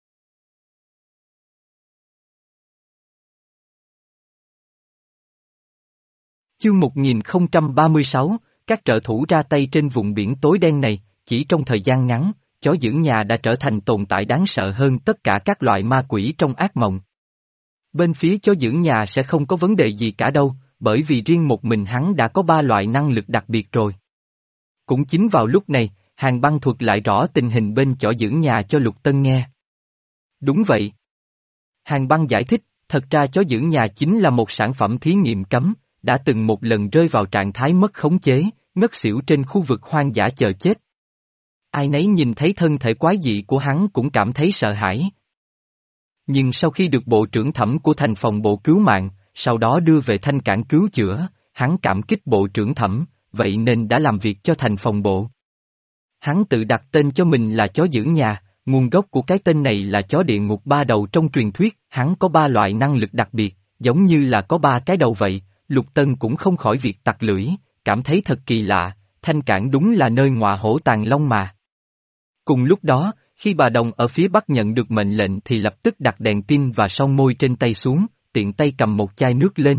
Chương một nghìn không trăm ba mươi sáu, các trợ thủ ra tay trên vùng biển tối đen này, chỉ trong thời gian ngắn, chó giữ nhà đã trở thành tồn tại đáng sợ hơn tất cả các loại ma quỷ trong ác mộng. Bên phía chó giữ nhà sẽ không có vấn đề gì cả đâu, bởi vì riêng một mình hắn đã có ba loại năng lực đặc biệt rồi. Cũng chính vào lúc này, Hàn Băng thuật lại rõ tình hình bên chó giữ nhà cho Lục Tân nghe. Đúng vậy. Hàn Băng giải thích, thật ra chó giữ nhà chính là một sản phẩm thí nghiệm cấm, đã từng một lần rơi vào trạng thái mất khống chế, ngất xỉu trên khu vực hoang dã chờ chết. Ai nấy nhìn thấy thân thể quái dị của hắn cũng cảm thấy sợ hãi. Nhưng sau khi được bộ trưởng thẩm của thành phòng bộ cứu mạng, sau đó đưa về thanh cảng cứu chữa, hắn cảm kích bộ trưởng thẩm, vậy nên đã làm việc cho thành phòng bộ. Hắn tự đặt tên cho mình là chó giữ nhà, nguồn gốc của cái tên này là chó địa ngục ba đầu trong truyền thuyết, hắn có ba loại năng lực đặc biệt, giống như là có ba cái đầu vậy. Lục Tân cũng không khỏi việc tặc lưỡi, cảm thấy thật kỳ lạ, thanh cảng đúng là nơi ngọa hổ tàng long mà. Cùng lúc đó, khi bà Đồng ở phía bắc nhận được mệnh lệnh thì lập tức đặt đèn pin và son môi trên tay xuống, tiện tay cầm một chai nước lên.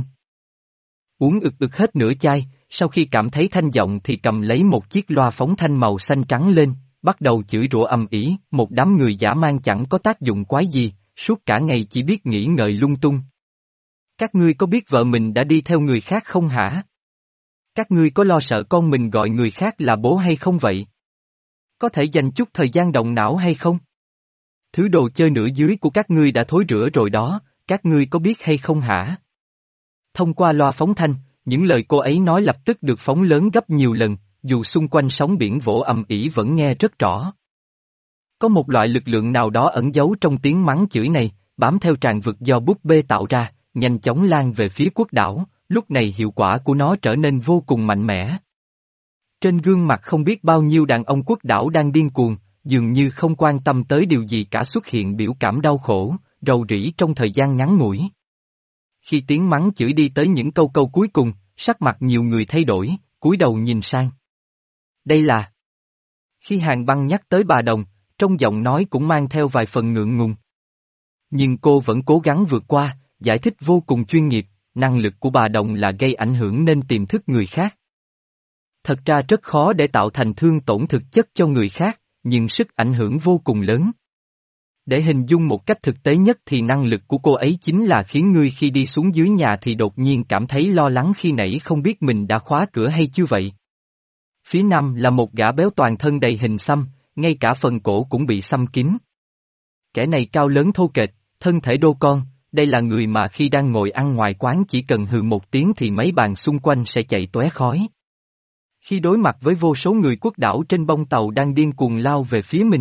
Uống ực ực hết nửa chai, sau khi cảm thấy thanh giọng thì cầm lấy một chiếc loa phóng thanh màu xanh trắng lên, bắt đầu chửi rủa ầm ĩ, một đám người dã man chẳng có tác dụng quái gì, suốt cả ngày chỉ biết nghĩ ngợi lung tung. Các ngươi có biết vợ mình đã đi theo người khác không hả? Các ngươi có lo sợ con mình gọi người khác là bố hay không vậy? Có thể dành chút thời gian động não hay không? Thứ đồ chơi nửa dưới của các ngươi đã thối rữa rồi đó, các ngươi có biết hay không hả? Thông qua loa phóng thanh, những lời cô ấy nói lập tức được phóng lớn gấp nhiều lần, dù xung quanh sóng biển vỗ ầm ĩ vẫn nghe rất rõ. Có một loại lực lượng nào đó ẩn giấu trong tiếng mắng chửi này, bám theo tràn vực do búp bê tạo ra, nhanh chóng lan về phía quốc đảo, lúc này hiệu quả của nó trở nên vô cùng mạnh mẽ. Trên gương mặt không biết bao nhiêu đàn ông quốc đảo đang điên cuồng, dường như không quan tâm tới điều gì cả xuất hiện biểu cảm đau khổ, rầu rĩ trong thời gian ngắn ngủi. Khi tiếng mắng chửi đi tới những câu câu cuối cùng, sắc mặt nhiều người thay đổi, cúi đầu nhìn sang. Đây là... Khi Hàn Băng nhắc tới bà Đồng, trong giọng nói cũng mang theo vài phần ngượng ngùng. Nhưng cô vẫn cố gắng vượt qua, giải thích vô cùng chuyên nghiệp, năng lực của bà Đồng là gây ảnh hưởng nên tiềm thức người khác. Thật ra rất khó để tạo thành thương tổn thực chất cho người khác, nhưng sức ảnh hưởng vô cùng lớn. Để hình dung một cách thực tế nhất thì năng lực của cô ấy chính là khiến ngươi khi đi xuống dưới nhà thì đột nhiên cảm thấy lo lắng khi nãy không biết mình đã khóa cửa hay chưa vậy. Phía nam là một gã béo toàn thân đầy hình xăm, ngay cả phần cổ cũng bị xăm kín. Kẻ này cao lớn thô kệch, thân thể đô con, đây là người mà khi đang ngồi ăn ngoài quán chỉ cần hừ một tiếng thì mấy bàn xung quanh sẽ chạy tóe khói. Khi đối mặt với vô số người quốc đảo trên bông tàu đang điên cuồng lao về phía mình,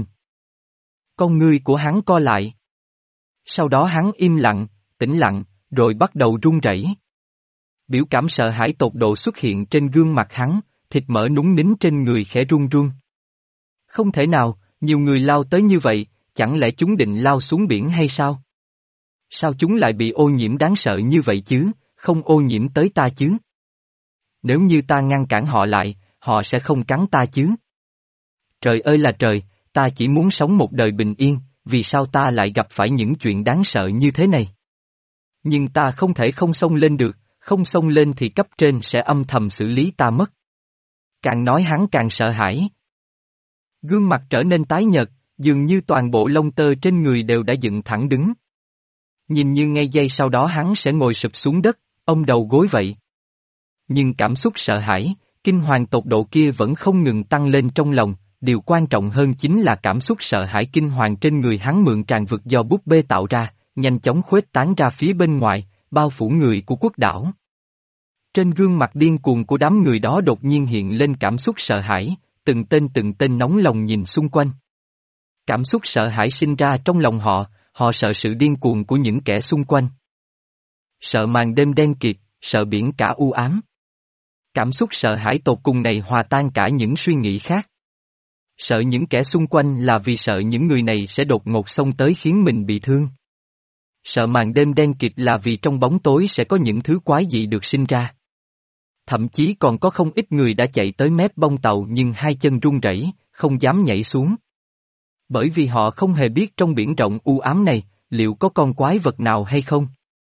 con ngươi của hắn co lại. Sau đó hắn im lặng, tĩnh lặng, rồi bắt đầu run rẩy. Biểu cảm sợ hãi tột độ xuất hiện trên gương mặt hắn, thịt mỡ núng nính trên người khẽ run run. Không thể nào, nhiều người lao tới như vậy, chẳng lẽ chúng định lao xuống biển hay sao? Sao chúng lại bị ô nhiễm đáng sợ như vậy chứ, không ô nhiễm tới ta chứ? Nếu như ta ngăn cản họ lại, họ sẽ không cắn ta chứ? Trời ơi là trời, ta chỉ muốn sống một đời bình yên, vì sao ta lại gặp phải những chuyện đáng sợ như thế này? Nhưng ta không thể không xông lên được, không xông lên thì cấp trên sẽ âm thầm xử lý ta mất. Càng nói hắn càng sợ hãi. Gương mặt trở nên tái nhợt, dường như toàn bộ lông tơ trên người đều đã dựng thẳng đứng. Nhìn như ngay giây sau đó hắn sẽ ngồi sụp xuống đất, ôm đầu gối vậy. Nhưng cảm xúc sợ hãi, kinh hoàng tột độ kia vẫn không ngừng tăng lên trong lòng, điều quan trọng hơn chính là cảm xúc sợ hãi kinh hoàng trên người hắn mượn tràn vực do búp bê tạo ra, nhanh chóng khuếch tán ra phía bên ngoài, bao phủ người của quốc đảo. Trên gương mặt điên cuồng của đám người đó đột nhiên hiện lên cảm xúc sợ hãi, từng tên từng tên nóng lòng nhìn xung quanh. Cảm xúc sợ hãi sinh ra trong lòng họ, họ sợ sự điên cuồng của những kẻ xung quanh. Sợ màn đêm đen kịt, sợ biển cả u ám. Cảm xúc sợ hãi tột cùng này hòa tan cả những suy nghĩ khác. Sợ những kẻ xung quanh là vì sợ những người này sẽ đột ngột xông tới khiến mình bị thương. Sợ màn đêm đen kịt là vì trong bóng tối sẽ có những thứ quái dị được sinh ra. Thậm chí còn có không ít người đã chạy tới mép bông tàu nhưng hai chân run rẩy, không dám nhảy xuống. Bởi vì họ không hề biết trong biển rộng u ám này, liệu có con quái vật nào hay không.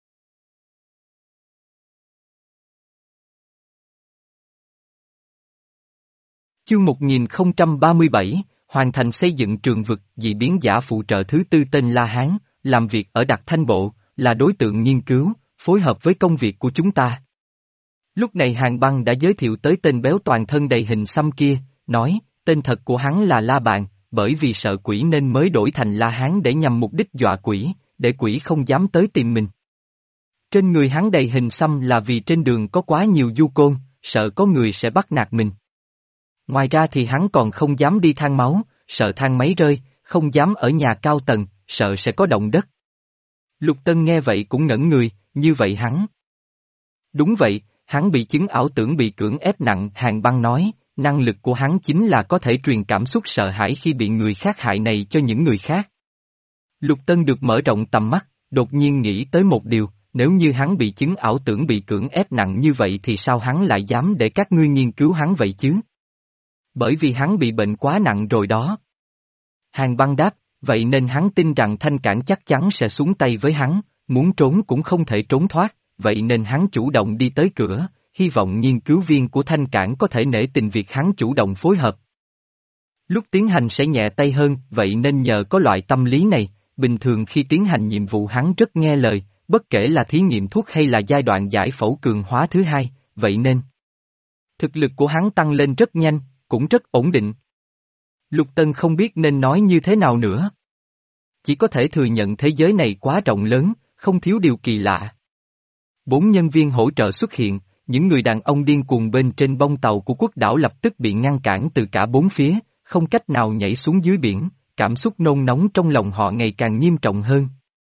Chương một nghìn không trăm ba mươi bảy, hoàn thành xây dựng trường vực, dị biến giả phụ trợ thứ tư tên La Hán, làm việc ở Đặc Thanh Bộ, là đối tượng nghiên cứu, phối hợp với công việc của chúng ta. Lúc này Hàn Băng đã giới thiệu tới tên béo toàn thân đầy hình xăm kia, nói, tên thật của hắn là La Bàn, bởi vì sợ quỷ nên mới đổi thành La Hán để nhằm mục đích dọa quỷ, để quỷ không dám tới tìm mình. Trên người hắn đầy hình xăm là vì trên đường có quá nhiều du côn, sợ có người sẽ bắt nạt mình. Ngoài ra thì hắn còn không dám đi thang máu, sợ thang máy rơi, không dám ở nhà cao tầng, sợ sẽ có động đất. Lục Tân nghe vậy cũng ngẩn người, như vậy hắn. Đúng vậy, hắn bị chứng ảo tưởng bị cưỡng ép nặng, Hàn Băng nói, năng lực của hắn chính là có thể truyền cảm xúc sợ hãi khi bị người khác hại này cho những người khác. Lục Tân được mở rộng tầm mắt, đột nhiên nghĩ tới một điều, nếu như hắn bị chứng ảo tưởng bị cưỡng ép nặng như vậy thì sao hắn lại dám để các ngươi nghiên cứu hắn vậy chứ? Bởi vì hắn bị bệnh quá nặng rồi đó. Hàn Băng đáp, vậy nên hắn tin rằng Thanh Cảng chắc chắn sẽ xuống tay với hắn, muốn trốn cũng không thể trốn thoát, vậy nên hắn chủ động đi tới cửa, hy vọng nghiên cứu viên của Thanh Cảng có thể nể tình việc hắn chủ động phối hợp. Lúc tiến hành sẽ nhẹ tay hơn, vậy nên nhờ có loại tâm lý này, bình thường khi tiến hành nhiệm vụ hắn rất nghe lời, bất kể là thí nghiệm thuốc hay là giai đoạn giải phẫu cường hóa thứ hai, vậy nên thực lực của hắn tăng lên rất nhanh, cũng rất ổn định. Lục Tân không biết nên nói như thế nào nữa. Chỉ có thể thừa nhận thế giới này quá rộng lớn, không thiếu điều kỳ lạ. Bốn nhân viên hỗ trợ xuất hiện, những người đàn ông điên cuồng bên trên bông tàu của quốc đảo lập tức bị ngăn cản từ cả bốn phía, không cách nào nhảy xuống dưới biển, cảm xúc nôn nóng trong lòng họ ngày càng nghiêm trọng hơn.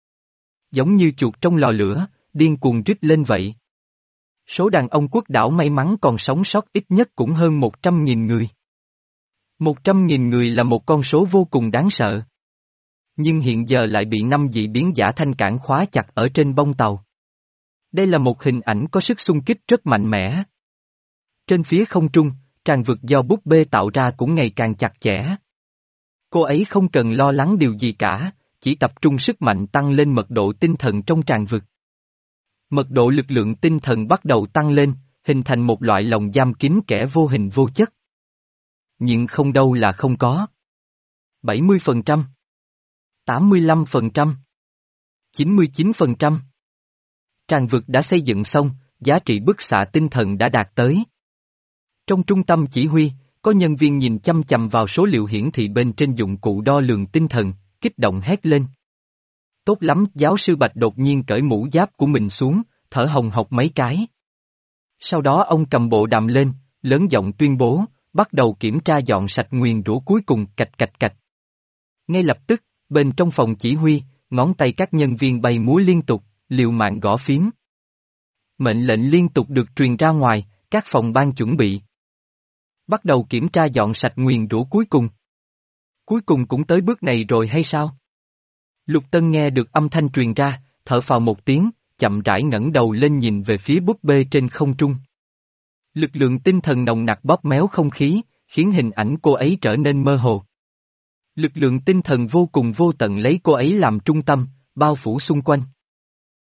Giống như chuột trong lò lửa, điên cuồng rít lên vậy. Số đàn ông quốc đảo may mắn còn sống sót ít nhất cũng hơn một trăm nghìn người. Một trăm nghìn người là một con số vô cùng đáng sợ. Nhưng hiện giờ lại bị năm dị biến giả Thanh Cảng khóa chặt ở trên bông tàu. Đây là một hình ảnh có sức xung kích rất mạnh mẽ. Trên phía không trung, tràn vực do búp bê tạo ra cũng ngày càng chặt chẽ. Cô ấy không cần lo lắng điều gì cả, chỉ tập trung sức mạnh tăng lên mật độ tinh thần trong tràn vực. Mật độ lực lượng tinh thần bắt đầu tăng lên, hình thành một loại lồng giam kín kẽ vô hình vô chất. Nhưng không đâu là không có. bảy mươi phần trăm, tám mươi lăm phần trăm, chín mươi chín phần trăm. Tràn vực đã xây dựng xong, giá trị bức xạ tinh thần đã đạt tới. Trong trung tâm chỉ huy, có nhân viên nhìn chăm chằm vào số liệu hiển thị bên trên dụng cụ đo lường tinh thần, kích động hét lên. Tốt lắm, giáo sư Bạch đột nhiên cởi mũ giáp của mình xuống, thở hồng hộc mấy cái. Sau đó ông cầm bộ đàm lên, lớn giọng tuyên bố, bắt đầu kiểm tra dọn sạch nguyền rủa cuối cùng, cạch cạch cạch. Ngay lập tức, bên trong phòng chỉ huy, ngón tay các nhân viên bay múa liên tục, liều mạng gõ phím. Mệnh lệnh liên tục được truyền ra ngoài, các phòng ban chuẩn bị. Bắt đầu kiểm tra dọn sạch nguyền rủa cuối cùng. Cuối cùng cũng tới bước này rồi hay sao? Lục Tân nghe được âm thanh truyền ra, thở phào một tiếng, chậm rãi ngẩng đầu lên nhìn về phía búp bê trên không trung. Lực lượng tinh thần nồng nặc bóp méo không khí, khiến hình ảnh cô ấy trở nên mơ hồ. Lực lượng tinh thần vô cùng vô tận lấy cô ấy làm trung tâm, bao phủ xung quanh.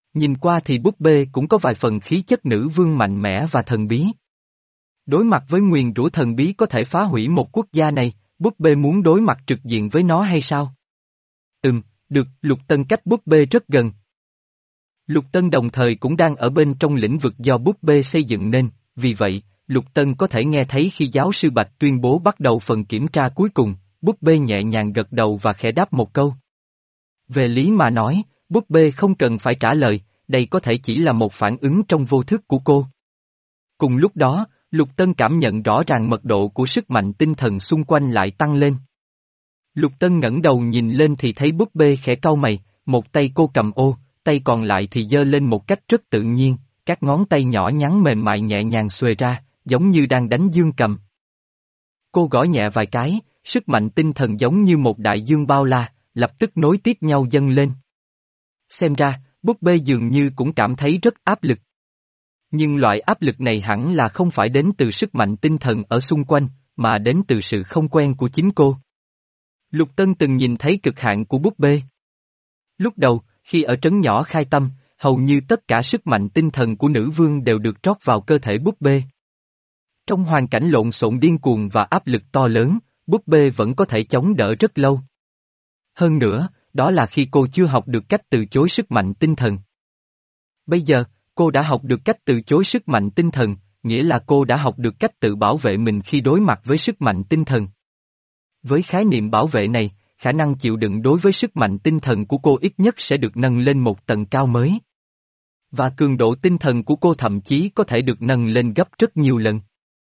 Nhìn qua thì búp bê cũng có vài phần khí chất nữ vương mạnh mẽ và thần bí. Đối mặt với nguyền rủa thần bí có thể phá hủy một quốc gia này, búp bê muốn đối mặt trực diện với nó hay sao? Ừm, được, Lục Tân cách búp bê rất gần. Lục Tân đồng thời cũng đang ở bên trong lĩnh vực do búp bê xây dựng nên, vì vậy, Lục Tân có thể nghe thấy khi giáo sư Bạch tuyên bố bắt đầu phần kiểm tra cuối cùng, búp bê nhẹ nhàng gật đầu và khẽ đáp một câu. Về lý mà nói, búp bê không cần phải trả lời, đây có thể chỉ là một phản ứng trong vô thức của cô. Cùng lúc đó, Lục Tân cảm nhận rõ ràng mật độ của sức mạnh tinh thần xung quanh lại tăng lên. Lục Tân ngẩng đầu nhìn lên thì thấy búp bê khẽ cau mày, một tay cô cầm ô, tay còn lại thì giơ lên một cách rất tự nhiên, các ngón tay nhỏ nhắn mềm mại nhẹ nhàng xuề ra, giống như đang đánh dương cầm. Cô gõ nhẹ vài cái, sức mạnh tinh thần giống như một đại dương bao la, lập tức nối tiếp nhau dâng lên. Xem ra, búp bê dường như cũng cảm thấy rất áp lực. Nhưng loại áp lực này hẳn là không phải đến từ sức mạnh tinh thần ở xung quanh, mà đến từ sự không quen của chính cô. Lục Tân từng nhìn thấy cực hạn của búp bê. Lúc đầu, khi ở trấn nhỏ Khai Tâm, hầu như tất cả sức mạnh tinh thần của nữ vương đều được trót vào cơ thể búp bê. Trong hoàn cảnh lộn xộn điên cuồng và áp lực to lớn, búp bê vẫn có thể chống đỡ rất lâu. Hơn nữa, đó là khi cô chưa học được cách từ chối sức mạnh tinh thần. Bây giờ, cô đã học được cách từ chối sức mạnh tinh thần, nghĩa là cô đã học được cách tự bảo vệ mình khi đối mặt với sức mạnh tinh thần. Với khái niệm bảo vệ này, khả năng chịu đựng đối với sức mạnh tinh thần của cô ít nhất sẽ được nâng lên một tầng cao mới. Và cường độ tinh thần của cô thậm chí có thể được nâng lên gấp rất nhiều lần.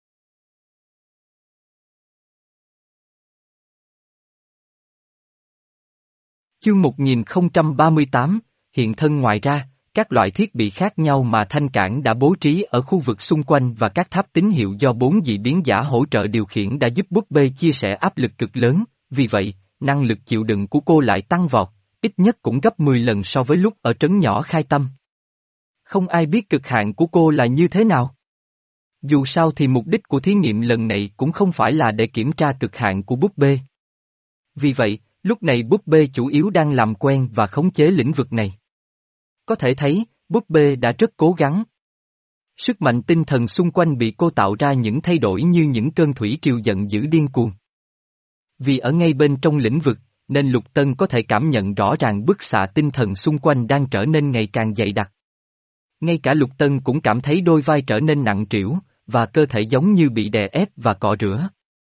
Chương một nghìn không trăm ba mươi tám, hiện thân. Ngoài ra, các loại thiết bị khác nhau mà Thanh Cảng đã bố trí ở khu vực xung quanh và các tháp tín hiệu do bốn dị biến giả hỗ trợ điều khiển đã giúp búp bê chia sẻ áp lực cực lớn, vì vậy, năng lực chịu đựng của cô lại tăng vọt, ít nhất cũng gấp mười lần so với lúc ở trấn nhỏ Khai Tâm. Không ai biết cực hạn của cô là như thế nào. Dù sao thì mục đích của thí nghiệm lần này cũng không phải là để kiểm tra cực hạn của búp bê. Vì vậy, lúc này búp bê chủ yếu đang làm quen và khống chế lĩnh vực này. Có thể thấy, búp bê đã rất cố gắng. Sức mạnh tinh thần xung quanh bị cô tạo ra những thay đổi như những cơn thủy triều giận dữ điên cuồng. Vì ở ngay bên trong lĩnh vực, nên Lục Tân có thể cảm nhận rõ ràng bức xạ tinh thần xung quanh đang trở nên ngày càng dày đặc. Ngay cả Lục Tân cũng cảm thấy đôi vai trở nên nặng trĩu, và cơ thể giống như bị đè ép và cọ rửa.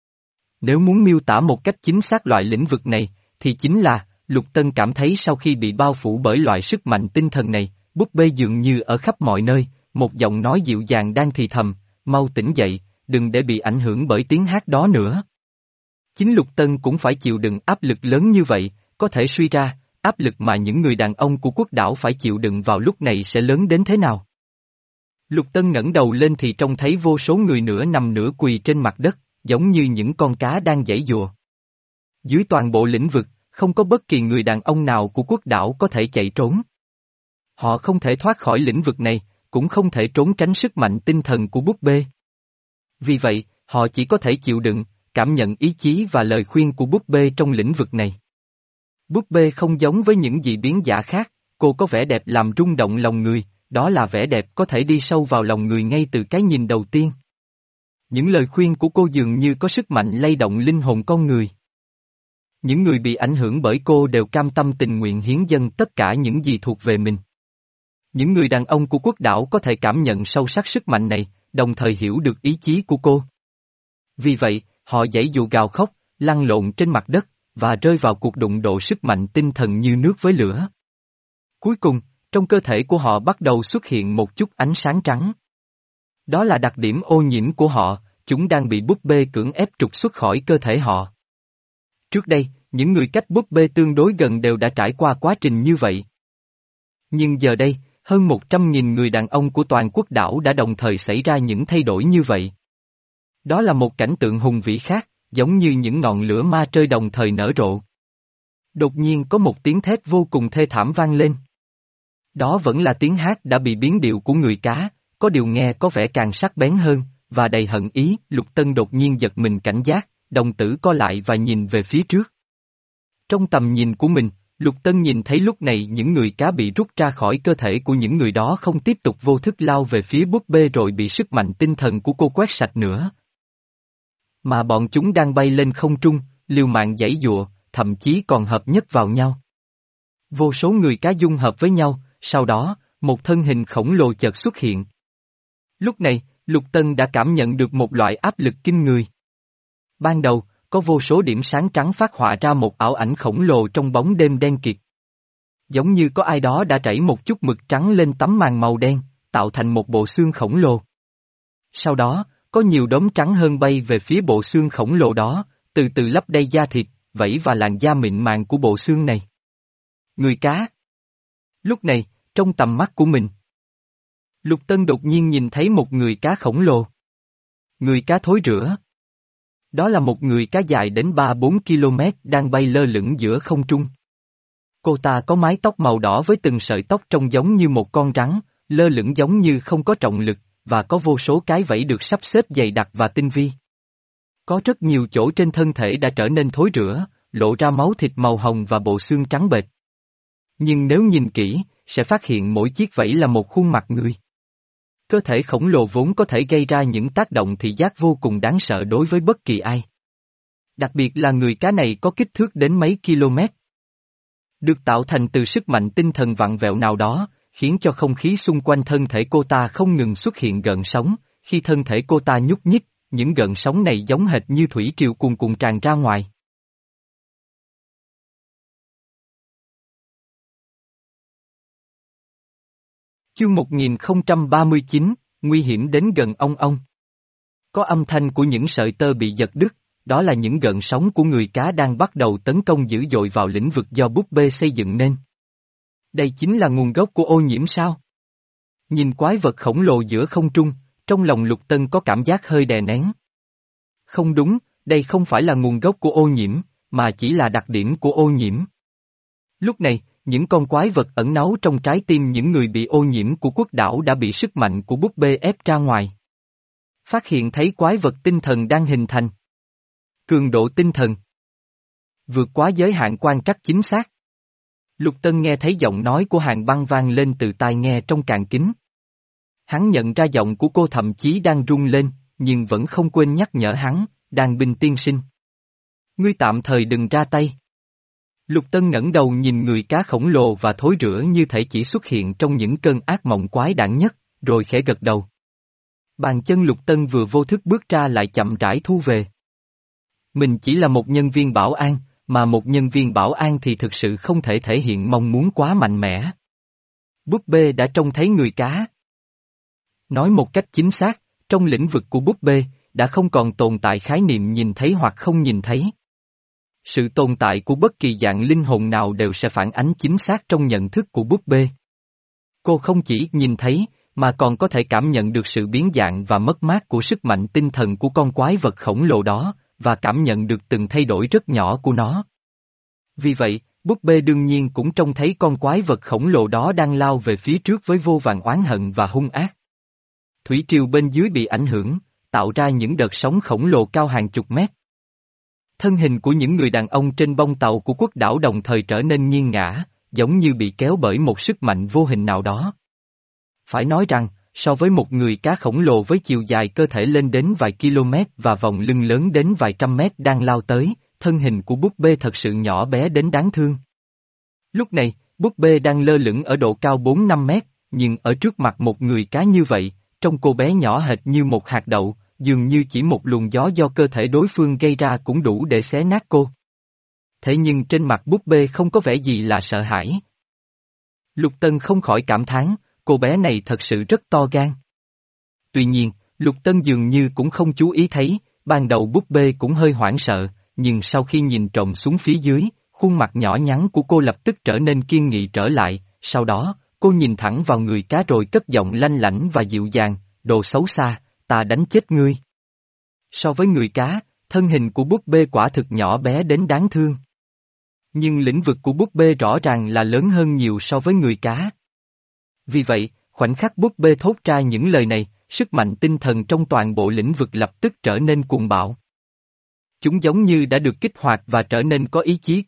Nếu muốn miêu tả một cách chính xác loại lĩnh vực này, thì chính là, Lục Tân cảm thấy sau khi bị bao phủ bởi loại sức mạnh tinh thần này, búp bê dường như ở khắp mọi nơi, một giọng nói dịu dàng đang thì thầm, mau tỉnh dậy, đừng để bị ảnh hưởng bởi tiếng hát đó nữa. Chính Lục Tân cũng phải chịu đựng áp lực lớn như vậy, có thể suy ra, áp lực mà những người đàn ông của quốc đảo phải chịu đựng vào lúc này sẽ lớn đến thế nào. Lục Tân ngẩng đầu lên thì trông thấy vô số người nửa nằm nửa quỳ trên mặt đất, giống như những con cá đang giãy giụa. Dưới toàn bộ lĩnh vực, không có bất kỳ người đàn ông nào của quốc đảo có thể chạy trốn. Họ không thể thoát khỏi lĩnh vực này, cũng không thể trốn tránh sức mạnh tinh thần của búp bê. Vì vậy, họ chỉ có thể chịu đựng, cảm nhận ý chí và lời khuyên của búp bê trong lĩnh vực này. Búp bê không giống với những dị biến giả khác, cô có vẻ đẹp làm rung động lòng người, đó là vẻ đẹp có thể đi sâu vào lòng người ngay từ cái nhìn đầu tiên. Những lời khuyên của cô dường như có sức mạnh lay động linh hồn con người. Những người bị ảnh hưởng bởi cô đều cam tâm tình nguyện hiến dâng tất cả những gì thuộc về mình. Những người đàn ông của quốc đảo có thể cảm nhận sâu sắc sức mạnh này, đồng thời hiểu được ý chí của cô. Vì vậy, họ giãy dụ gào khóc, lăn lộn trên mặt đất, và rơi vào cuộc đụng độ sức mạnh tinh thần như nước với lửa. Cuối cùng, trong cơ thể của họ bắt đầu xuất hiện một chút ánh sáng trắng. Đó là đặc điểm ô nhiễm của họ, chúng đang bị búp bê cưỡng ép trục xuất khỏi cơ thể họ. Trước đây, những người cách búp bê tương đối gần đều đã trải qua quá trình như vậy. Nhưng giờ đây, hơn một trăm nghìn người đàn ông của toàn quốc đảo đã đồng thời xảy ra những thay đổi như vậy. Đó là một cảnh tượng hùng vĩ khác, giống như những ngọn lửa ma chơi đồng thời nở rộ. Đột nhiên có một tiếng thét vô cùng thê thảm vang lên. Đó vẫn là tiếng hát đã bị biến điệu của người cá, có điều nghe có vẻ càng sắc bén hơn, và đầy hận ý. Lục Tân đột nhiên giật mình cảnh giác, đồng tử co lại và nhìn về phía trước. Trong tầm nhìn của mình, Lục Tân nhìn thấy lúc này những người cá bị rút ra khỏi cơ thể của những người đó không tiếp tục vô thức lao về phía búp bê rồi bị sức mạnh tinh thần của cô quét sạch nữa. Mà bọn chúng đang bay lên không trung, liều mạng giãy giụa, thậm chí còn hợp nhất vào nhau. Vô số người cá dung hợp với nhau, sau đó, một thân hình khổng lồ chợt xuất hiện. Lúc này, Lục Tân đã cảm nhận được một loại áp lực kinh người. Ban đầu, có vô số điểm sáng trắng phát họa ra một ảo ảnh khổng lồ trong bóng đêm đen kịt. Giống như có ai đó đã trảy một chút mực trắng lên tấm màn màu đen, tạo thành một bộ xương khổng lồ. Sau đó, có nhiều đốm trắng hơn bay về phía bộ xương khổng lồ đó, từ từ lấp đầy da thịt, vảy và làn da mịn màng của bộ xương này. Người cá. Lúc này, trong tầm mắt của mình, Lục Tân đột nhiên nhìn thấy một người cá khổng lồ. Người cá thối rữa. Đó là một người cá dài đến ba bốn ki lô mét đang bay lơ lửng giữa không trung. Cô ta có mái tóc màu đỏ với từng sợi tóc trông giống như một con rắn, lơ lửng giống như không có trọng lực, và có vô số cái vảy được sắp xếp dày đặc và tinh vi. Có rất nhiều chỗ trên thân thể đã trở nên thối rữa, lộ ra máu thịt màu hồng và bộ xương trắng bệch. Nhưng nếu nhìn kỹ, sẽ phát hiện mỗi chiếc vảy là một khuôn mặt người. Cơ thể khổng lồ vốn có thể gây ra những tác động thị giác vô cùng đáng sợ đối với bất kỳ ai. Đặc biệt là người cá này có kích thước đến mấy km. Được tạo thành từ sức mạnh tinh thần vặn vẹo nào đó, khiến cho không khí xung quanh thân thể cô ta không ngừng xuất hiện gợn sóng, khi thân thể cô ta nhúc nhích, những gợn sóng này giống hệt như thủy triều cuồn cuộn tràn ra ngoài. Chương một nghìn không trăm ba mươi chín, nguy hiểm đến gần ong ong. Có âm thanh của những sợi tơ bị giật đứt, đó là những gợn sóng của người cá đang bắt đầu tấn công dữ dội vào lĩnh vực do búp bê xây dựng nên. Đây chính là nguồn gốc của ô nhiễm sao? Nhìn quái vật khổng lồ giữa không trung, trong lòng Lục Tân có cảm giác hơi đè nén. Không đúng, đây không phải là nguồn gốc của ô nhiễm, mà chỉ là đặc điểm của ô nhiễm. Lúc này, những con quái vật ẩn náu trong trái tim những người bị ô nhiễm của quốc đảo đã bị sức mạnh của búp bê ép ra ngoài. Phát hiện thấy quái vật tinh thần đang hình thành. Cường độ tinh thần vượt quá giới hạn quan trắc chính xác. Lục Tân nghe thấy giọng nói của Hàn Băng vang lên từ tai nghe trong càng kính. Hắn nhận ra giọng của cô thậm chí đang rung lên, nhưng vẫn không quên nhắc nhở hắn, Đàn Bình tiên sinh. Ngươi tạm thời đừng ra tay. Lục Tân ngẩng đầu nhìn người cá khổng lồ và thối rữa như thể chỉ xuất hiện trong những cơn ác mộng quái đản nhất, rồi khẽ gật đầu. Bàn chân Lục Tân vừa vô thức bước ra lại chậm rãi thu về. Mình chỉ là một nhân viên bảo an, mà một nhân viên bảo an thì thực sự không thể thể hiện mong muốn quá mạnh mẽ. Búp bê đã trông thấy người cá. Nói một cách chính xác, trong lĩnh vực của búp bê, đã không còn tồn tại khái niệm nhìn thấy hoặc không nhìn thấy. Sự tồn tại của bất kỳ dạng linh hồn nào đều sẽ phản ánh chính xác trong nhận thức của búp bê. Cô không chỉ nhìn thấy, mà còn có thể cảm nhận được sự biến dạng và mất mát của sức mạnh tinh thần của con quái vật khổng lồ đó, và cảm nhận được từng thay đổi rất nhỏ của nó. Vì vậy, búp bê đương nhiên cũng trông thấy con quái vật khổng lồ đó đang lao về phía trước với vô vàn oán hận và hung ác. Thủy triều bên dưới bị ảnh hưởng, tạo ra những đợt sóng khổng lồ cao hàng chục mét. Thân hình của những người đàn ông trên bông tàu của quốc đảo đồng thời trở nên nghiêng ngã, giống như bị kéo bởi một sức mạnh vô hình nào đó. Phải nói rằng, so với một người cá khổng lồ với chiều dài cơ thể lên đến vài km và vòng lưng lớn đến vài trăm mét đang lao tới, thân hình của búp bê thật sự nhỏ bé đến đáng thương. Lúc này, búp bê đang lơ lửng ở độ cao bốn năm mét, nhưng ở trước mặt một người cá như vậy, trông cô bé nhỏ hệt như một hạt đậu, dường như chỉ một luồng gió do cơ thể đối phương gây ra cũng đủ để xé nát cô. Thế nhưng trên mặt búp bê không có vẻ gì là sợ hãi. Lục Tân không khỏi cảm thán, cô bé này thật sự rất to gan. Tuy nhiên, Lục Tân dường như cũng không chú ý thấy, ban đầu búp bê cũng hơi hoảng sợ, nhưng sau khi nhìn trộm xuống phía dưới, khuôn mặt nhỏ nhắn của cô lập tức trở nên kiên nghị trở lại, sau đó, cô nhìn thẳng vào người cá rồi cất giọng lanh lảnh và dịu dàng, đồ xấu xa, ta đánh chết ngươi. So với người cá, thân hình của búp bê quả thực nhỏ bé đến đáng thương. Nhưng lĩnh vực của búp bê rõ ràng là lớn hơn nhiều so với người cá. Vì vậy, khoảnh khắc búp bê thốt ra những lời này, sức mạnh tinh thần trong toàn bộ lĩnh vực lập tức trở nên cuồng bạo. Chúng giống như đã được kích hoạt và trở nên có ý chí của mình,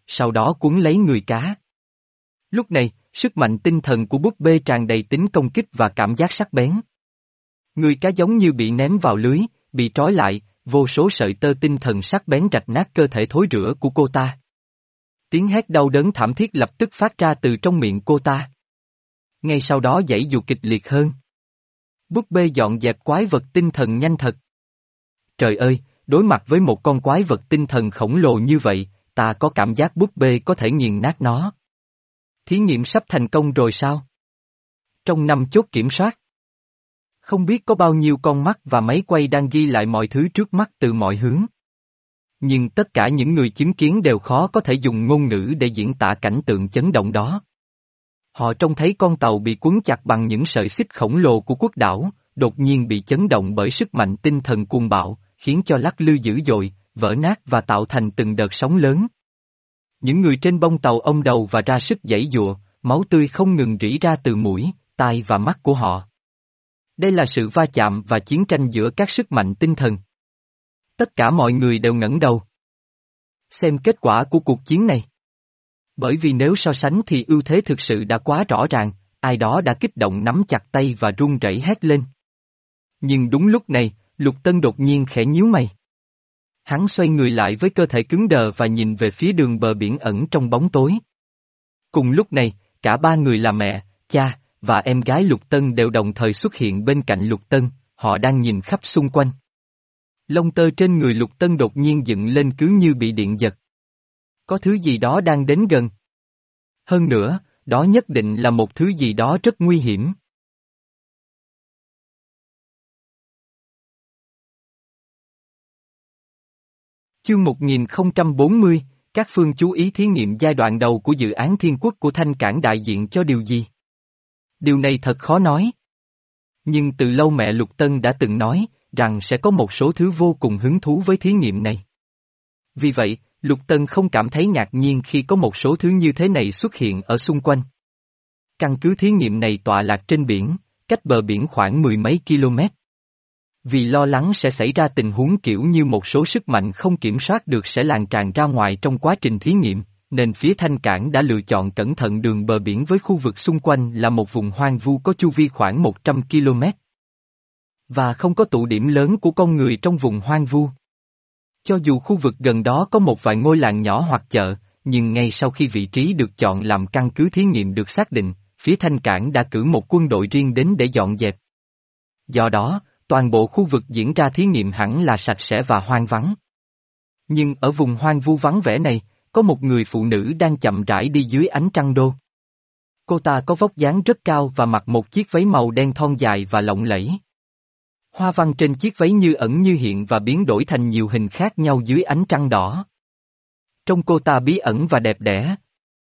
sau đó cuốn lấy người cá. Lúc này, sức mạnh tinh thần của búp bê tràn đầy tính công kích và cảm giác sắc bén. Người cá giống như bị ném vào lưới, bị trói lại, vô số sợi tơ tinh thần sắc bén rạch nát cơ thể thối rữa của cô ta. Tiếng hét đau đớn thảm thiết lập tức phát ra từ trong miệng cô ta. Ngay sau đó giãy giụa kịch liệt hơn. Búp bê dọn dẹp quái vật tinh thần nhanh thật. Trời ơi, đối mặt với một con quái vật tinh thần khổng lồ như vậy, ta có cảm giác búp bê có thể nghiền nát nó. Thí nghiệm sắp thành công rồi sao? Trong năm chốt kiểm soát, không biết có bao nhiêu con mắt và máy quay đang ghi lại mọi thứ trước mắt từ mọi hướng. Nhưng tất cả những người chứng kiến đều khó có thể dùng ngôn ngữ để diễn tả cảnh tượng chấn động đó. Họ trông thấy con tàu bị quấn chặt bằng những sợi xích khổng lồ của quốc đảo, đột nhiên bị chấn động bởi sức mạnh tinh thần cuồng bạo, khiến cho lắc lư dữ dội, vỡ nát và tạo thành từng đợt sóng lớn. Những người trên bông tàu ông đầu và ra sức giãy giụa, máu tươi không ngừng rỉ ra từ mũi, tai và mắt của họ. Đây là sự va chạm và chiến tranh giữa các sức mạnh tinh thần. Tất cả mọi người đều ngẩng đầu xem kết quả của cuộc chiến này. Bởi vì nếu so sánh thì ưu thế thực sự đã quá rõ ràng, ai đó đã kích động nắm chặt tay và run rẩy hét lên. Nhưng đúng lúc này, Lục Tân đột nhiên khẽ nhíu mày. Hắn xoay người lại với cơ thể cứng đờ và nhìn về phía đường bờ biển ẩn trong bóng tối. Cùng lúc này, cả ba người là mẹ, cha, và em gái Lục Tân đều đồng thời xuất hiện bên cạnh Lục Tân, họ đang nhìn khắp xung quanh. Lông tơ trên người Lục Tân đột nhiên dựng lên cứ như bị điện giật. Có thứ gì đó đang đến gần. Hơn nữa, đó nhất định là một thứ gì đó rất nguy hiểm. Chương một nghìn không trăm bốn mươi, các phương chú ý thí nghiệm giai đoạn đầu của dự án Thiên Quốc của Thanh Cảng đại diện cho điều gì? Điều này thật khó nói. Nhưng từ lâu mẹ Lục Tân đã từng nói, rằng sẽ có một số thứ vô cùng hứng thú với thí nghiệm này. Vì vậy, Lục Tân không cảm thấy ngạc nhiên khi có một số thứ như thế này xuất hiện ở xung quanh. Căn cứ thí nghiệm này tọa lạc trên biển, cách bờ biển khoảng mười mấy km. Vì lo lắng sẽ xảy ra tình huống kiểu như một số sức mạnh không kiểm soát được sẽ lan tràn ra ngoài trong quá trình thí nghiệm, nên phía Thanh Cảng đã lựa chọn cẩn thận đường bờ biển với khu vực xung quanh là một vùng hoang vu có chu vi khoảng một trăm ki lô mét. Và không có tụ điểm lớn của con người trong vùng hoang vu. Cho dù khu vực gần đó có một vài ngôi làng nhỏ hoặc chợ, nhưng ngay sau khi vị trí được chọn làm căn cứ thí nghiệm được xác định, phía Thanh Cảng đã cử một quân đội riêng đến để dọn dẹp. Do đó, toàn bộ khu vực diễn ra thí nghiệm hẳn là sạch sẽ và hoang vắng. Nhưng ở vùng hoang vu vắng vẻ này, có một người phụ nữ đang chậm rãi đi dưới ánh trăng đô. Cô ta có vóc dáng rất cao và mặc một chiếc váy màu đen thon dài và lộng lẫy. Hoa văn trên chiếc váy như ẩn như hiện và biến đổi thành nhiều hình khác nhau dưới ánh trăng đỏ. Trông cô ta bí ẩn và đẹp đẽ.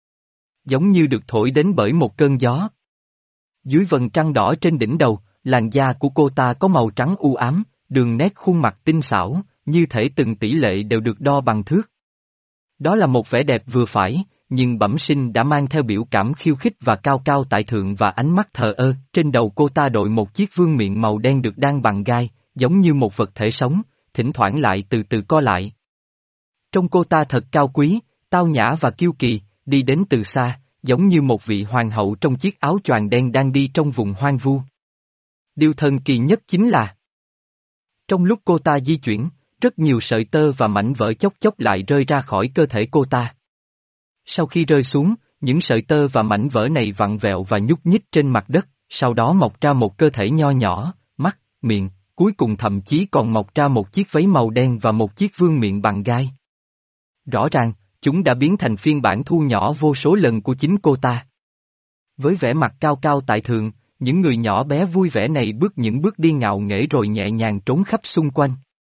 Giống như được thổi đến bởi một cơn gió. Dưới vầng trăng đỏ trên đỉnh đầu, làn da của cô ta có màu trắng u ám, đường nét khuôn mặt tinh xảo, như thể từng tỷ lệ đều được đo bằng thước. Đó là một vẻ đẹp vừa phải, nhưng bẩm sinh đã mang theo biểu cảm khiêu khích và cao cao tại thượng và ánh mắt thờ ơ. Trên đầu cô ta đội một chiếc vương miện màu đen được đan bằng gai, giống như một vật thể sống, thỉnh thoảng lại từ từ co lại. Trông cô ta thật cao quý, tao nhã và kiêu kỳ, đi đến từ xa, giống như một vị hoàng hậu trong chiếc áo choàng đen đang đi trong vùng hoang vu. Điều thần kỳ nhất chính là, trong lúc cô ta di chuyển, rất nhiều sợi tơ và mảnh vỡ chốc chốc lại rơi ra khỏi cơ thể cô ta. Sau khi rơi xuống, những sợi tơ và mảnh vỡ này vặn vẹo và nhúc nhích trên mặt đất, sau đó mọc ra một cơ thể nho nhỏ, mắt, miệng, cuối cùng thậm chí còn mọc ra một chiếc váy màu đen và một chiếc vương miện bằng gai. Rõ ràng, chúng đã biến thành phiên bản thu nhỏ vô số lần của chính cô ta. Với vẻ mặt cao cao tại thượng, những người nhỏ bé vui vẻ này bước những bước đi ngạo nghễ rồi nhẹ nhàng trốn khắp xung quanh.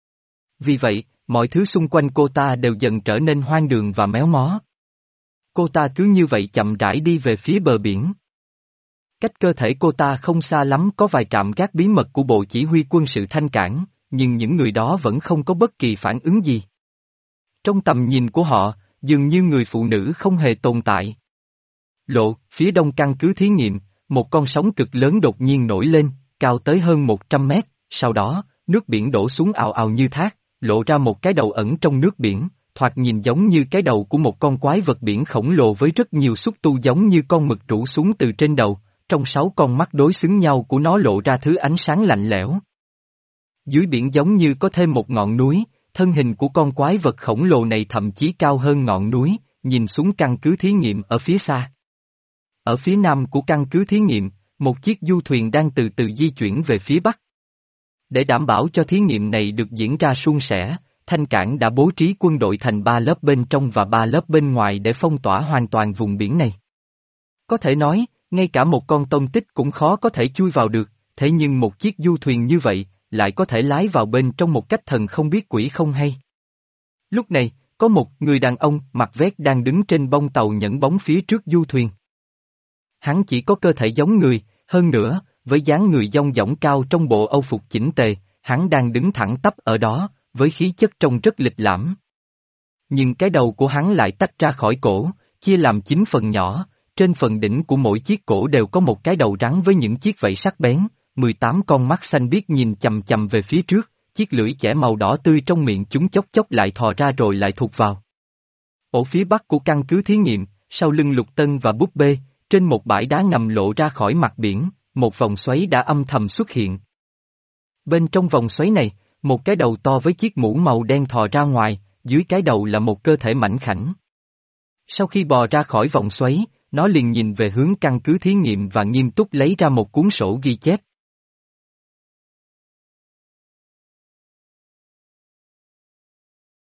Vì vậy, mọi thứ xung quanh cô ta đều dần trở nên hoang đường và méo mó. Cô ta cứ như vậy chậm rãi đi về phía bờ biển. Cách cơ thể cô ta không xa lắm có vài trạm gác bí mật của Bộ Chỉ huy quân sự Thanh Cảng, nhưng những người đó vẫn không có bất kỳ phản ứng gì. Trong tầm nhìn của họ, dường như người phụ nữ không hề tồn tại. Lộ, phía đông căn cứ thí nghiệm, một con sóng cực lớn đột nhiên nổi lên, cao tới hơn một trăm mét, sau đó, nước biển đổ xuống ào ào như thác, lộ ra một cái đầu ẩn trong nước biển, thoạt nhìn giống như cái đầu của một con quái vật biển khổng lồ với rất nhiều xúc tu giống như con mực rũ xuống từ trên đầu, trong sáu con mắt đối xứng nhau của nó lộ ra thứ ánh sáng lạnh lẽo. Dưới biển giống như có thêm một ngọn núi, thân hình của con quái vật khổng lồ này thậm chí cao hơn ngọn núi, nhìn xuống căn cứ thí nghiệm ở phía xa. Ở phía nam của căn cứ thí nghiệm, một chiếc du thuyền đang từ từ di chuyển về phía bắc. Để đảm bảo cho thí nghiệm này được diễn ra suôn sẻ, Thanh Cảng đã bố trí quân đội thành ba lớp bên trong và ba lớp bên ngoài để phong tỏa hoàn toàn vùng biển này. Có thể nói, ngay cả một con tôm tích cũng khó có thể chui vào được, thế nhưng một chiếc du thuyền như vậy, lại có thể lái vào bên trong một cách thần không biết quỷ không hay. Lúc này, có một người đàn ông mặc vest đang đứng trên bông tàu nhẫn bóng phía trước du thuyền. Hắn chỉ có cơ thể giống người, hơn nữa, với dáng người dong dỏng cao trong bộ âu phục chỉnh tề, hắn đang đứng thẳng tắp ở đó, với khí chất trông rất lịch lãm. Nhưng cái đầu của hắn lại tách ra khỏi cổ, chia làm chín phần nhỏ, trên phần đỉnh của mỗi chiếc cổ đều có một cái đầu rắn với những chiếc vảy sắc bén, mười tám con mắt xanh biếc nhìn chầm chầm về phía trước, chiếc lưỡi chẻ màu đỏ tươi trong miệng chúng chốc chốc lại thò ra rồi lại thụt vào. Ở phía bắc của căn cứ thí nghiệm, sau lưng Lục Tân và Búp Bê, trên một bãi đá ngầm lộ ra khỏi mặt biển, một vòng xoáy đã âm thầm xuất hiện. Bên trong vòng xoáy này, một cái đầu to với chiếc mũ màu đen thò ra ngoài, dưới cái đầu là một cơ thể mảnh khảnh. Sau khi bò ra khỏi vòng xoáy, nó liền nhìn về hướng căn cứ thí nghiệm và nghiêm túc lấy ra một cuốn sổ ghi chép.